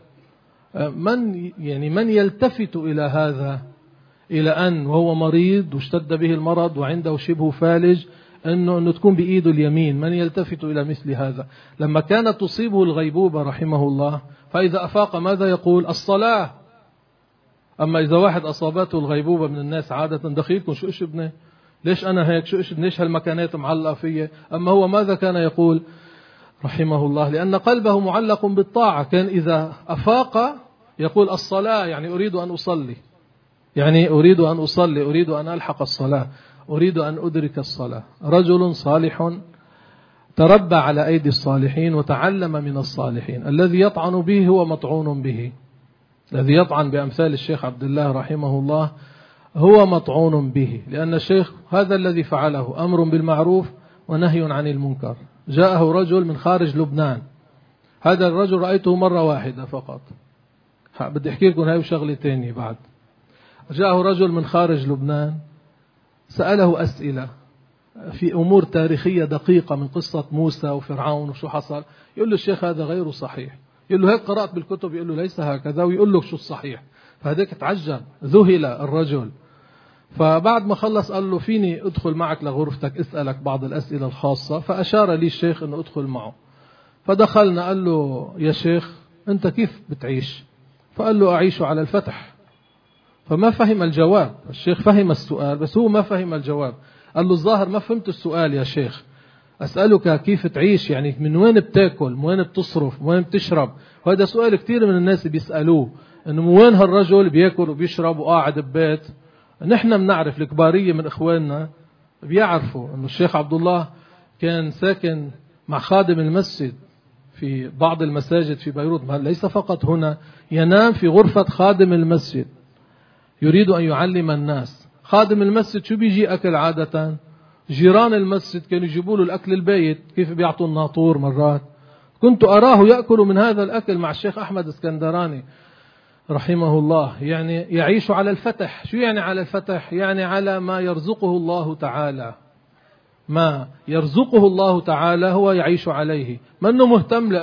من يلتفت إلى هذا، إلى أن وهو مريض واشتد به المرض وعنده شبه فالج أنه تكون بإيده اليمين؟ من يلتفت إلى مثل هذا؟ لما كانت تصيبه الغيبوبة رحمه الله، فإذا أفاق ماذا يقول؟ الصلاة. أما إذا واحد أصابته الغيبوبة من الناس عادة، دخيلكم شو إيش ابني، ليش أنا هيك، شو إيش، ليش هالمكانات معلقة فيه؟ أما هو ماذا كان يقول رحمه الله؟ لأن قلبه معلق بالطاعة، كان إذا أفاق يقول الصلاة، يعني أريد أن أصلي، يعني أريد أن أصلي، أريد أن ألحق الصلاة، أريد أن أدرك الصلاة. رجل صالح تربى على أيدي الصالحين وتعلم من الصالحين. الذي يطعن به هو مطعون به، الذي يطعن بأمثال الشيخ عبد الله رحمه الله هو مطعون به، لأن الشيخ هذا الذي فعله أمر بالمعروف ونهي عن المنكر. جاءه رجل من خارج لبنان، هذا الرجل رأيته مرة واحدة فقط، بدي أحكي لكم هاي وشغلة تانية بعد. جاءه رجل من خارج لبنان سأله أسئلة في أمور تاريخية دقيقة من قصة موسى وفرعون وشو حصل. يقول له الشيخ هذا غير صحيح، يقول له هيك قرأت بالكتب، يقول له ليس هكذا، ويقول له شو الصحيح. فهذاك تعجب، ذهل الرجل. فبعد ما خلص قال له فيني أدخل معك لغرفتك أسألك بعض الأسئلة الخاصة، فأشار لي الشيخ أنه أدخل معه. فدخلنا، قال له يا شيخ أنت كيف بتعيش؟ فقال له أعيش على الفتح. فما فهم الجواب، الشيخ فهم السؤال بس هو ما فهم الجواب. قال له الظاهر ما فهمت السؤال يا شيخ، أسألك كيف تعيش، يعني من وين بتاكل، من وين بتصرف، من وين بتشرب. وهذا سؤال كتير من الناس بيسألوه، إنه من وين هالرجل بياكل وبيشرب وقاعد ببيت. نحن بنعرف، الكبارية من إخواننا بيعرفوا إنه الشيخ عبد الله كان ساكن مع خادم المسجد في بعض المساجد في بيروت، ليس فقط هنا، ينام في غرفة خادم المسجد يريد أن يعلم الناس. خادم المسجد شو بيجي أكل عادة؟ جيران المسجد كانوا يجيبوا له الأكل البيت، كيف بيعطوا الناطور مرات. كنت أراه يأكل من هذا الأكل مع الشيخ أحمد اسكندراني رحمه الله. يعني يعيش على الفتح. شو يعني على الفتح؟ يعني على ما يرزقه الله تعالى، ما يرزقه الله تعالى هو يعيش عليه، ما أنه مهتم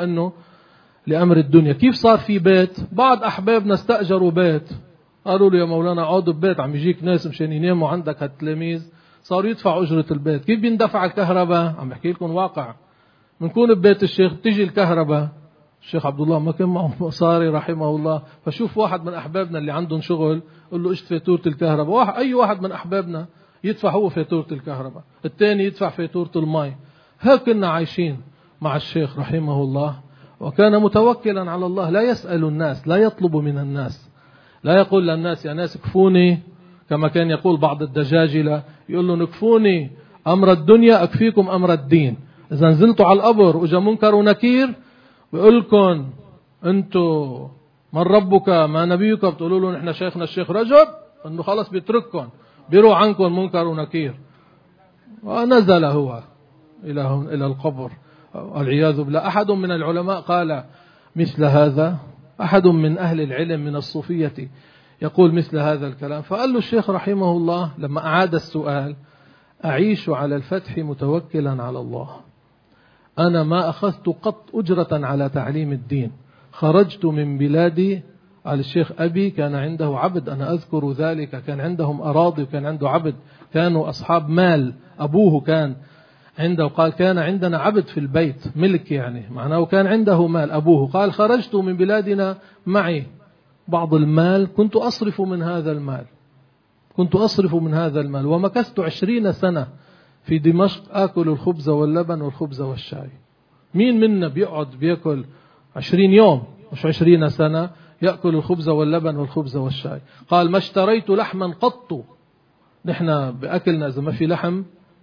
لأمر الدنيا. كيف صار في بيت، بعض أحبابنا استأجروا بيت، قالوا له يا مولانا اقعدوا ببيت، عم يجيك ناس مشان يناموا عندك هالتلاميذ، صاروا يدفعوا أجرة البيت. كيف بيندفع الكهرباء؟ عم بحكي لكم واقع، بنكون ببيت الشيخ بتيجي الكهرباء، الشيخ عبد الله ما كان معه مصاري رحمه الله، فشوف واحد من أحبابنا اللي عندهم شغل قل له ايش فاتورة الكهرباء، أي واحد من أحبابنا يدفع هو فاتورة الكهرباء، الثاني يدفع فاتورة الماء. هيك كنا عايشين مع الشيخ رحمه الله، وكان متوكلا على الله، لا يسأل الناس، لا يطلب من الناس، لا يقول للناس يا ناس كفوني، كما كان يقول بعض الدجاجلة، يقول له نكفوني أمر الدنيا أكفيكم أمر الدين. إذا نزلتوا على القبر وجا منكر ونكير بيقول لكم أنتوا من ربك ما نبيك، بتقولوا له نحن شيخنا الشيخ رجب، أنه خلص بيترككم بيروح عنكم منكر ونكير. ونزل هو إلى القبر والعياذ بالله. أحد من العلماء قال مثل هذا، أحد من أهل العلم من الصوفية يقول مثل هذا الكلام. فقال له الشيخ رحمه الله لما أعاد السؤال: أعيش على الفتح متوكلا على الله، أنا ما أخذت قط أجرة على تعليم الدين، خرجت من بلادي قال الشيخ أبي كان عنده عبد، أنا أذكر ذلك، كان عندهم أراضي وكان عنده عبد، كانوا أصحاب مال. أبوه كان عنده، قال كان عندنا عبد في البيت، ملك يعني، معناه كان عنده مال أبوه. قال خرجت من بلادنا معي بعض المال، كنت أصرف من هذا المال ومكثت 20 سنة في دمشق آكل الخبز واللبن والخبز والشاي. مين منا بيقعد بيأكل 20 يوم مش 20 سنة يأكل الخبز واللبن والخبز والشاي؟ قال ما اشتريت لحما قط. نحن بأكلنا إذا ما في لحم،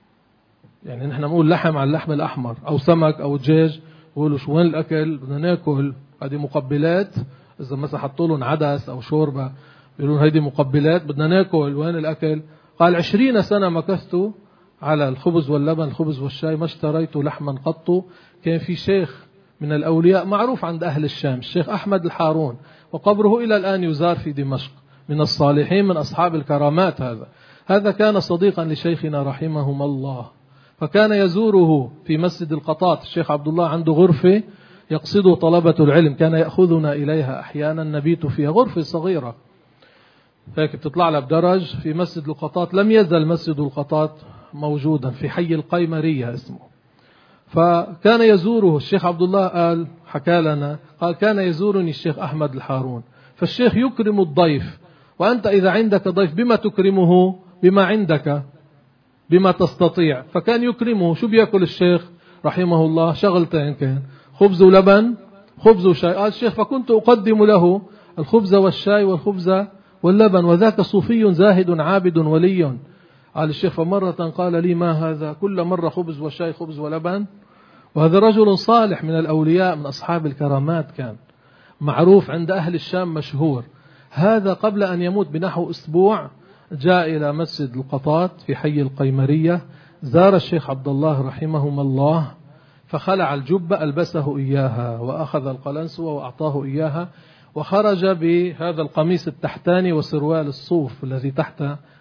يعني نحن نقول لحم على اللحم الأحمر أو سمك أو دجاج، يقولوا شو وين الأكل؟ بدنا ناكل، هذه مقبلات. إذا مثلا حطوا لهم عدس أو شوربة يقولون هذه مقبلات، بدنا ناكل، وين الأكل؟ قال 20 سنة مكثت على الخبز واللبن الخبز والشاي، ما اشتريت لحما قط. كان في شيخ من الأولياء معروف عند أهل الشام، الشيخ أحمد الحارون، وقبره إلى الآن يزار في دمشق، من الصالحين من أصحاب الكرامات. هذا كان صديقا لشيخنا رحمهم الله، فكان يزوره في مسجد القطاط. الشيخ عبد الله عنده غرفة يقصده طلبة العلم، كان يأخذنا إليها أحيانا نبيت فيها، غرفة صغيرة هيك بتطلع لها بدرج في مسجد القطاط. لم يزل مسجد القطاط موجودا في حي القيمرية اسمه. فكان يزوره الشيخ عبد الله، قال حكى لنا، قال كان يزورني الشيخ أحمد الحارون، فالشيخ يكرم الضيف، وأنت إذا عندك ضيف بما تكرمه؟ بما عندك، بما تستطيع. فكان يكرمه. شو بيأكل الشيخ رحمه الله؟ شغلتين كان، خبز ولبن، خبز وشاي. قال الشيخ فكنت أقدم له الخبز والشاي والخبز واللبن، وذاك صوفي زاهد عابد ولي. قال الشيخ فمرة قال لي ما هذا؟ كل مرة خبز وشاي خبز ولبن. وهذا رجل صالح من الأولياء من أصحاب الكرامات، كان معروف عند أهل الشام مشهور. هذا قبل أن يموت بنحو أسبوع جاء إلى مسجد القطاط في حي القيمرية، زار الشيخ عبد الله رحمهما الله، فخلع الجبة ألبسه إياها وأخذ القلنسوة وأعطاه إياها، وخرج بهذا القميص التحتاني وسروال الصوف الذي تحت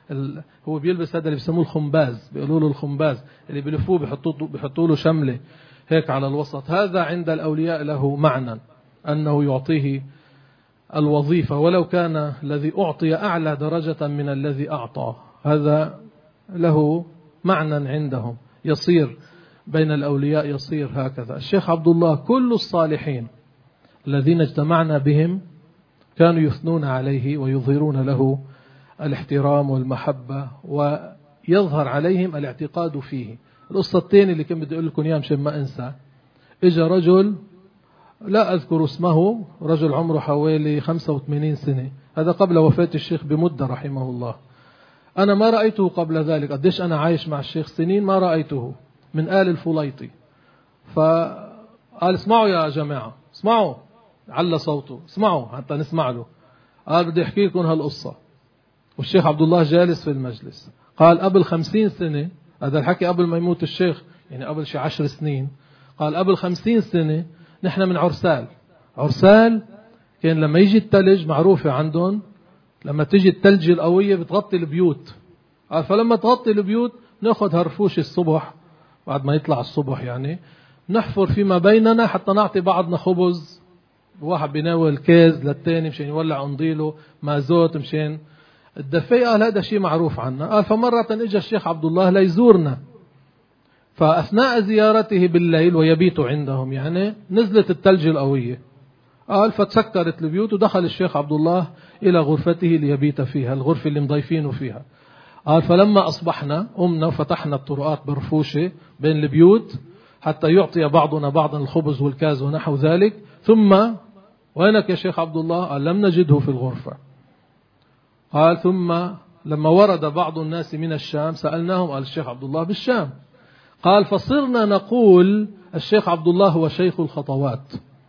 هو بيلبس هذا اللي بيسموه الخنباز، بيقولوا له الخنباز اللي بيلفوه بيحطوا له شملة هيك على الوسط. هذا عند الأولياء له معنى أنه يعطيه الوظيفة، ولو كان الذي أعطي أعلى درجة من الذي أعطاه، هذا له معنى عندهم، يصير بين الأولياء يصير هكذا. الشيخ عبد الله كل الصالحين الذين اجتمعنا بهم كانوا يثنون عليه ويظهرون له الاحترام والمحبة، ويظهر عليهم الاعتقاد فيه. القصة الثانية اللي كنت بدي أقول لكم إياها مشان ما أنسى، إجا رجل لا أذكر اسمه، رجل عمره حوالي 85 سنة، هذا قبل وفاة الشيخ بمدة رحمه الله. أنا ما رأيته قبل ذلك، قديش أنا عايش مع الشيخ سنين ما رأيته، من آل الفليطي. فقال اسمعوا يا جماعة، اسمعوا، على صوته، اسمعوا حتى نسمع له. قال بدي أحكي لكم هالقصة. والشيخ عبد الله جالس في المجلس. قال قبل 50 سنة، هذا الحكي قبل ما يموت الشيخ، يعني قبل شي 10 سنين. قال قبل 50 سنة نحن من عرسال كان لما يجي التلج، معروفة عندهم لما تيجي التلج القوية بتغطي البيوت. قال فلما تغطي البيوت ناخذ هرفوش الصبح، بعد ما يطلع الصبح يعني نحفر فيما بيننا حتى نعطي بعضنا خبز، واحد بيناول كاز للتاني مشان يولع قنديله مازوت مشان الدفاية. قال هذا شيء معروف عنا. قال فمرة اجى الشيخ عبد الله ليزورنا، فأثناء زيارته بالليل ويبيت عندهم يعني نزلت التلج القوية. قال فتسكرت البيوت ودخل الشيخ عبد الله إلى غرفته ليبيت فيها، الغرفة اللي مضيفينه فيها. قال فلما أصبحنا قمنا وفتحنا الطرقات برفوشة بين البيوت حتى يعطي بعضنا بعضا الخبز والكاز ونحو ذلك. ثم وينك يا شيخ عبد الله؟ قال لم نجده في الغرفة. قال ثم لما ورد بعض الناس من الشام سألناهم، قال الشيخ عبد الله بالشام. قال فصرنا نقول الشيخ عبد الله هو شيخ الخطوات.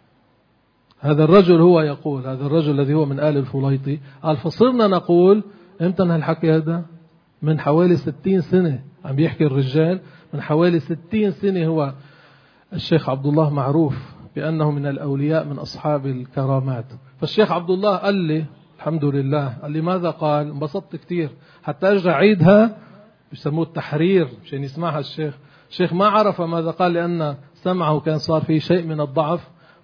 هذا الرجل هو يقول، هذا الرجل الذي هو من آل الفليطي، قال فصرنا نقول. امتى هالحكي هذا؟ من حوالي 60 سنة عم بيحكي الرجال، من حوالي 60 سنة هو الشيخ عبد الله معروف بأنه من الأولياء من أصحاب الكرامات. فالشيخ عبد الله قال لي الحمد لله، قال لي ماذا قال؟ انبسطت كتير حتى أرجع عيدها، بيسموه التحرير مشان يسمعها الشيخ. الشيخ ما عرف ماذا قال لأن سمعه كان صار فيه شيء من الضعف،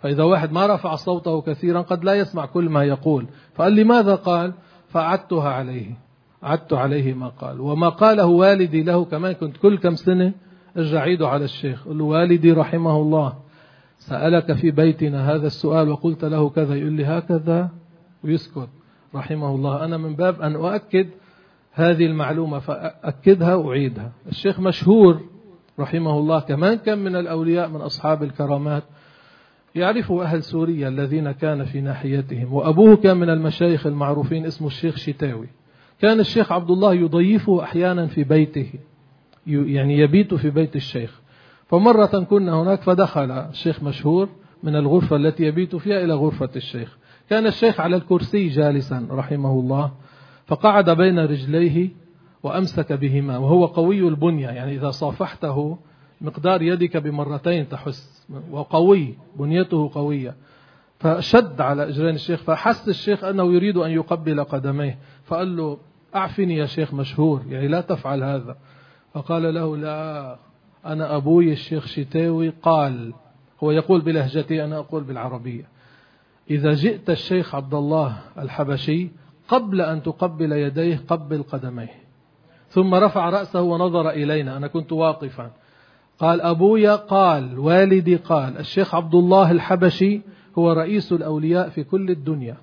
فإذا واحد ما رفع صوته كثيرا قد لا يسمع كل ما يقول. فقال لي ماذا قال؟ فأعدتها عليه، عدت عليه ما قال. وما قاله والدي له كمان، كنت كل كم سنة ارجع عيده على الشيخ، قل له والدي رحمه الله سألك في بيتنا هذا السؤال وقلت له كذا، يقول لي هكذا ويسكت رحمه الله. أنا من باب أن أؤكد هذه المعلومة فأكدها وأعيدها. الشيخ مشهور رحمه الله كمان كان من الأولياء من أصحاب الكرامات، يعرفوا أهل سوريا الذين كان في ناحيتهم. وأبوه كان من المشايخ المعروفين اسمه الشيخ شتاوي. كان الشيخ عبد الله يضيفه أحيانا في بيته، يعني يبيت في بيت الشيخ. فمرة كنا هناك فدخل الشيخ مشهور من الغرفة التي يبيت فيها إلى غرفة الشيخ. كان الشيخ على الكرسي جالسا رحمه الله، فقعد بين رجليه وأمسك بهما، وهو قوي البنية، يعني إذا صافحته مقدار يدك بمرتين تحس، وقوي بنيته قوية. فشد على إجرين الشيخ، فحس الشيخ أنه يريد أن يقبل قدميه، فقال له أعفني يا شيخ مشهور، يعني لا تفعل هذا. فقال له لا، أنا أبوي الشيخ شتاوي قال، هو يقول بلهجتي أنا أقول بالعربية، إذا جئت الشيخ عبد الله الحبشي قبل أن تقبل يديه قبل قدميه. ثم رفع رأسه ونظر إلينا، أنا كنت واقفا. قال أبويا قال، والدي قال، الشيخ عبد الله الحبشي هو رئيس الأولياء في كل الدنيا،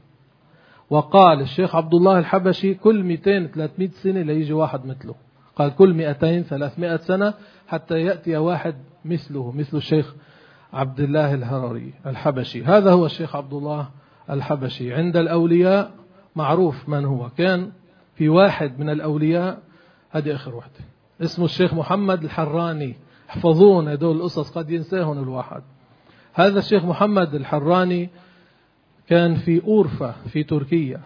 وقال الشيخ عبد الله الحبشي كل 200-300 سنة ليجي واحد مثله. قال كل 200-300 سنة حتى يأتي واحد مثله، مثل الشيخ عبد الله الهرري الحبشي. هذا هو الشيخ عبد الله الحبشي. عند الأولياء معروف من هو. كان في واحد من الأولياء، هذه آخر واحدة، اسمه الشيخ محمد الحراني. احفظون هذول القصص قد ينساهن الواحد. هذا الشيخ محمد الحراني كان في أورفا في تركيا.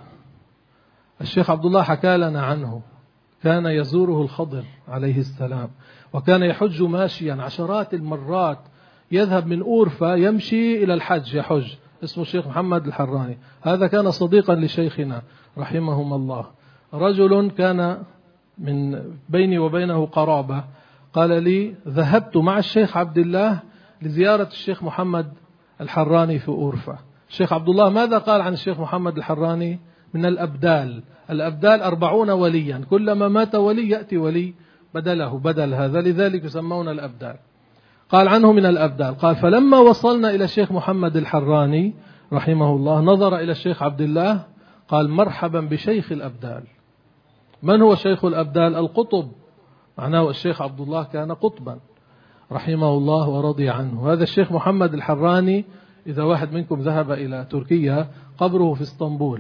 الشيخ عبد الله حكى لنا عنه. كان يزوره الخضر عليه السلام، وكان يحج ماشيا عشرات المرات، يذهب من أورفا يمشي إلى الحج يحج. اسمه الشيخ محمد الحراني. هذا كان صديقا لشيخنا رحمهم الله. رجل كان من بيني وبينه قرابة، قال لي ذهبت مع الشيخ عبد الله لزيارة الشيخ محمد الحراني في أورفا. الشيخ عبد الله ماذا قال عن الشيخ محمد الحراني؟ من الأبدال. الأبدال 40 وليا، كلما مات ولي يأتي ولي بدله بدل هذا، لذلك يسمون الأبدال. قال عنه من الأبدال. قال فلما وصلنا إلى الشيخ محمد الحراني رحمه الله نظر إلى الشيخ عبد الله، قال مرحبا بشيخ الأبدال. من هو شيخ الأبدال؟ القطب، معناه الشيخ عبد الله كان قطبا رحمه الله ورضي عنه. هذا الشيخ محمد الحراني، إذا واحد منكم ذهب إلى تركيا، قبره في اسطنبول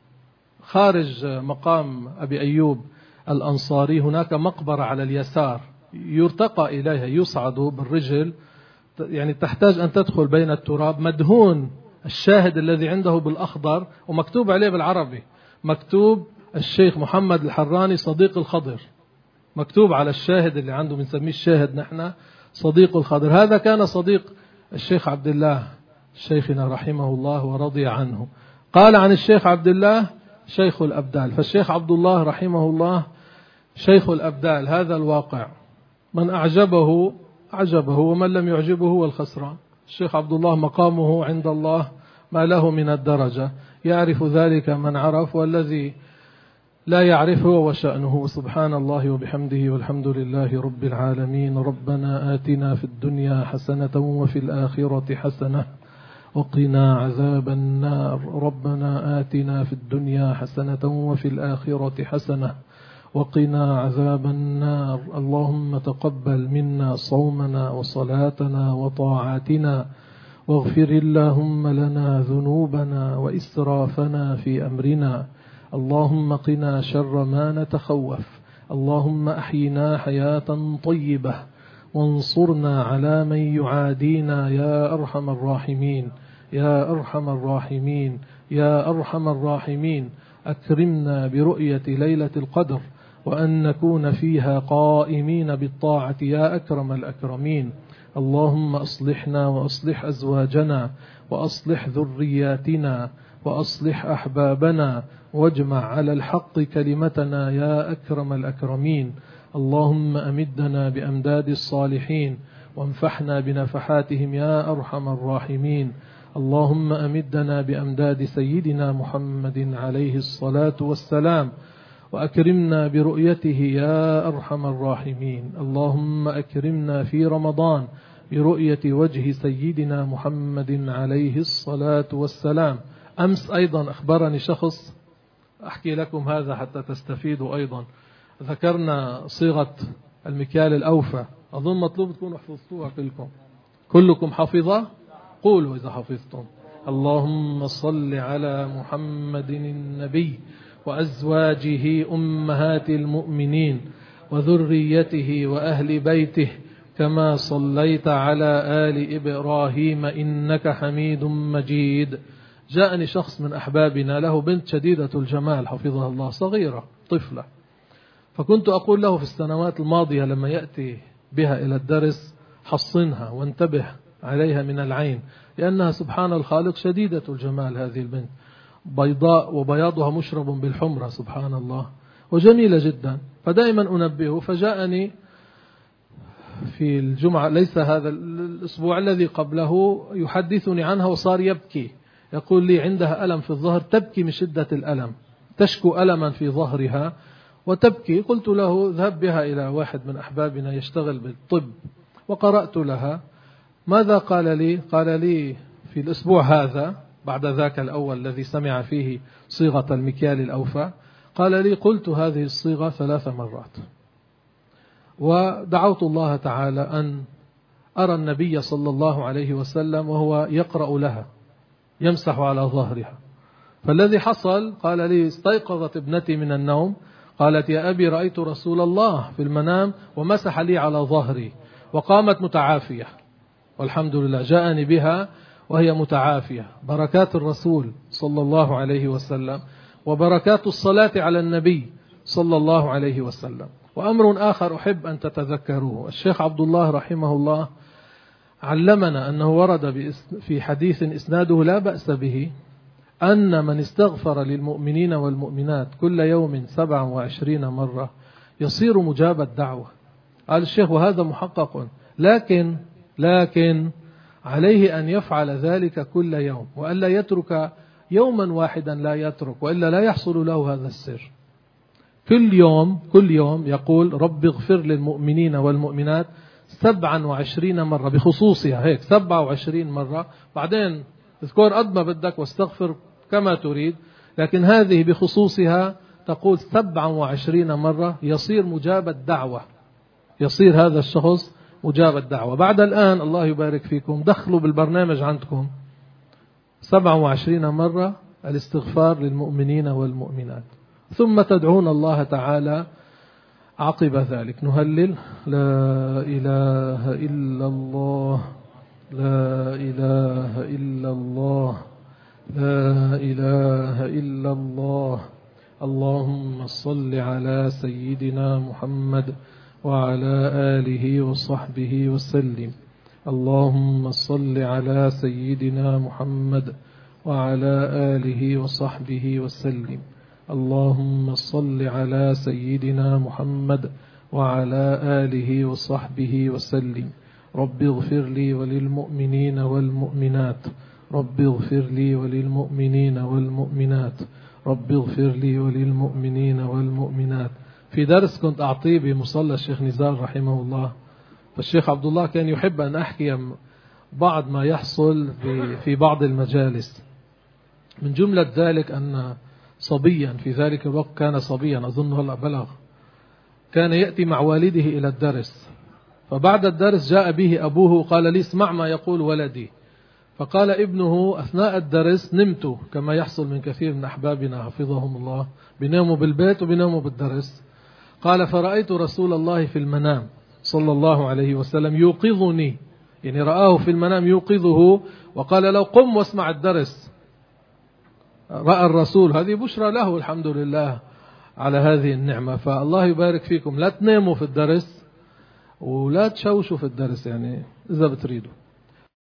خارج مقام أبي أيوب الأنصاري. هناك مقبرة على اليسار يرتقى إليها، يصعد بالرجل، يعني تحتاج أن تدخل بين التراب. مدهون الشاهد الذي عنده بالأخضر، ومكتوب عليه بالعربي، مكتوب الشيخ محمد الحراني صديق الخضر. مكتوب على الشاهد اللي عنده، بنسميه الشاهد نحن صديق الخضر. هذا كان صديق الشيخ عبد الله شيخنا رحمه الله ورضي عنه. قال عن الشيخ عبد الله شيخ الأبدال. فالشيخ عبد الله رحمه الله شيخ الأبدال. هذا الواقع، من أعجبه أعجبه، ومن لم يعجبه هو الخسران. الشيخ عبد الله مقامه عند الله ما له من الدرجة، يعرف ذلك من عرف، والذي لا يعرفه وشأنه. سبحان الله وبحمده، والحمد لله رب العالمين. ربنا آتنا في الدنيا حسنة وفي الآخرة حسنة وقنا عذاب النار. ربنا آتنا في الدنيا حسنة وفي الآخرة حسنة وقنا عذاب النار. اللهم تقبل منا صومنا وصلاتنا وطاعاتنا، واغفر اللهم لنا ذنوبنا وإسرافنا في أمرنا. اللهم قنا شر ما نتخوف. اللهم أحينا حياة طيبة، وانصرنا على من يعادينا يا أرحم الراحمين، يا أرحم الراحمين، يا أرحم الراحمين. أكرمنا برؤية ليلة القدر، وأن نكون فيها قائمين بالطاعة يا أكرم الأكرمين. اللهم أصلحنا وأصلح أزواجنا وأصلح ذرياتنا وأصلح أحبابنا، واجمع على الحق كلمتنا يا أكرم الأكرمين. اللهم أمدنا بأمداد الصالحين، وانفحنا بنفحاتهم يا أرحم الراحمين. اللهم أمدنا بأمداد سيدنا محمد عليه الصلاة والسلام وأكرمنا برؤيته يا أرحم الراحمين. اللهم أكرمنا في رمضان برؤية وجه سيدنا محمد عليه الصلاة والسلام. أمس أيضا أخبرني شخص، أحكي لكم هذا حتى تستفيدوا أيضا، ذكرنا صيغة المكيال الأوفى، أظن مطلوب تكونوا حفظتوها كلكم حفظة؟ قولوا إذا حفظتم. اللهم صل على محمد النبي وأزواجه أمهات المؤمنين وذريته وأهل بيته كما صليت على آل إبراهيم إنك حميد مجيد. جاءني شخص من أحبابنا له بنت شديدة الجمال حفظها الله، صغيرة طفلة، فكنت أقول له في السنوات الماضية لما يأتي بها إلى الدرس حصنها وانتبه عليها من العين، لأنها سبحان الخالق شديدة الجمال. هذه البنت بيضاء وبياضها مشرب بالحمرة سبحان الله، وجميلة جدا. فدائما أنبهه، فجاءني في الجمعة، ليس هذا الأسبوع الذي قبله، يحدثني عنها وصار يبكي، يقول لي عندها ألم في الظهر، تبكي من شدة الألم، تشكو ألما في ظهرها وتبكي. قلت له ذهب بها إلى واحد من أحبابنا يشتغل بالطب، وقرأت لها. ماذا قال لي؟ قال لي في الأسبوع هذا بعد ذاك الأول الذي سمع فيه صيغة المكيال الأوفى، قال لي قلت هذه الصيغة 3 مرات، ودعوت الله تعالى أن أرى النبي صلى الله عليه وسلم وهو يقرأ لها يمسح على ظهرها. فالذي حصل، قال لي استيقظت ابنتي من النوم، قالت يا أبي رأيت رسول الله في المنام ومسح لي على ظهري، وقامت متعافية والحمد لله، جاءني بها وهي متعافية. بركات الرسول صلى الله عليه وسلم وبركات الصلاة على النبي صلى الله عليه وسلم. وأمر آخر أحب أن تتذكروه، الشيخ عبد الله رحمه الله علمنا أنه ورد في حديث إسناده لا بأس به أن من استغفر للمؤمنين والمؤمنات كل يوم 27 مرة يصير مجاب الدعوة. قال الشيخ وهذا محقق، لكن عليه أن يفعل ذلك كل يوم، وألا يترك يوما واحدا لا يترك، وإلا لا يحصل له هذا السر. كل يوم يقول رب اغفر للمؤمنين والمؤمنات 27 مرة بخصوصها، هيك 27 مرة، بعدين اذكر قد ما بدك واستغفر كما تريد، لكن هذه بخصوصها تقول 27 مرة يصير مجاب الدعوة، يصير هذا الشخص مجاب الدعوة. بعد الآن الله يبارك فيكم دخلوا بالبرنامج عندكم 27 مرة الاستغفار للمؤمنين والمؤمنات، ثم تدعون الله تعالى عقب ذلك. نهلل لا إله إلا الله، لا إله إلا الله، لا إله إلا الله. اللهم صل على سيدنا محمد وعلى آله وصحبه وسلم. اللهم صل على سيدنا محمد وعلى آله وصحبه وسلم. اللهم صل على سيدنا محمد وعلى آله وصحبه وسلم. رب اغفر لي وللمؤمنين والمؤمنات، رب اغفر لي وللمؤمنين والمؤمنات، رب اغفر لي وللمؤمنين والمؤمنات. في درس كنت أعطيه بمصلى الشيخ نزار رحمه الله، فالشيخ عبد الله كان يحب أن أحكي بعض ما يحصل في بعض المجالس. من جملة ذلك أن صبيا في ذلك الوقت، كان صبيا أظن هلأ بلغ، كان يأتي مع والده إلى الدرس، فبعد الدرس جاء به أبوه وقال لي اسمع ما يقول ولدي. فقال ابنه أثناء الدرس نمت، كما يحصل من كثير من أحبابنا حفظهم الله، بيناموا بالبيت وبيناموا بالدرس. قال فرأيت رسول الله في المنام صلى الله عليه وسلم يوقظني، يعني رآه في المنام يوقظه، وقال لو قم واسمع الدرس. رأى الرسول، هذه بشرى له الحمد لله على هذه النعمة. فالله يبارك فيكم، لا تناموا في الدرس ولا تشوشوا في الدرس يعني إذا بتريدوا.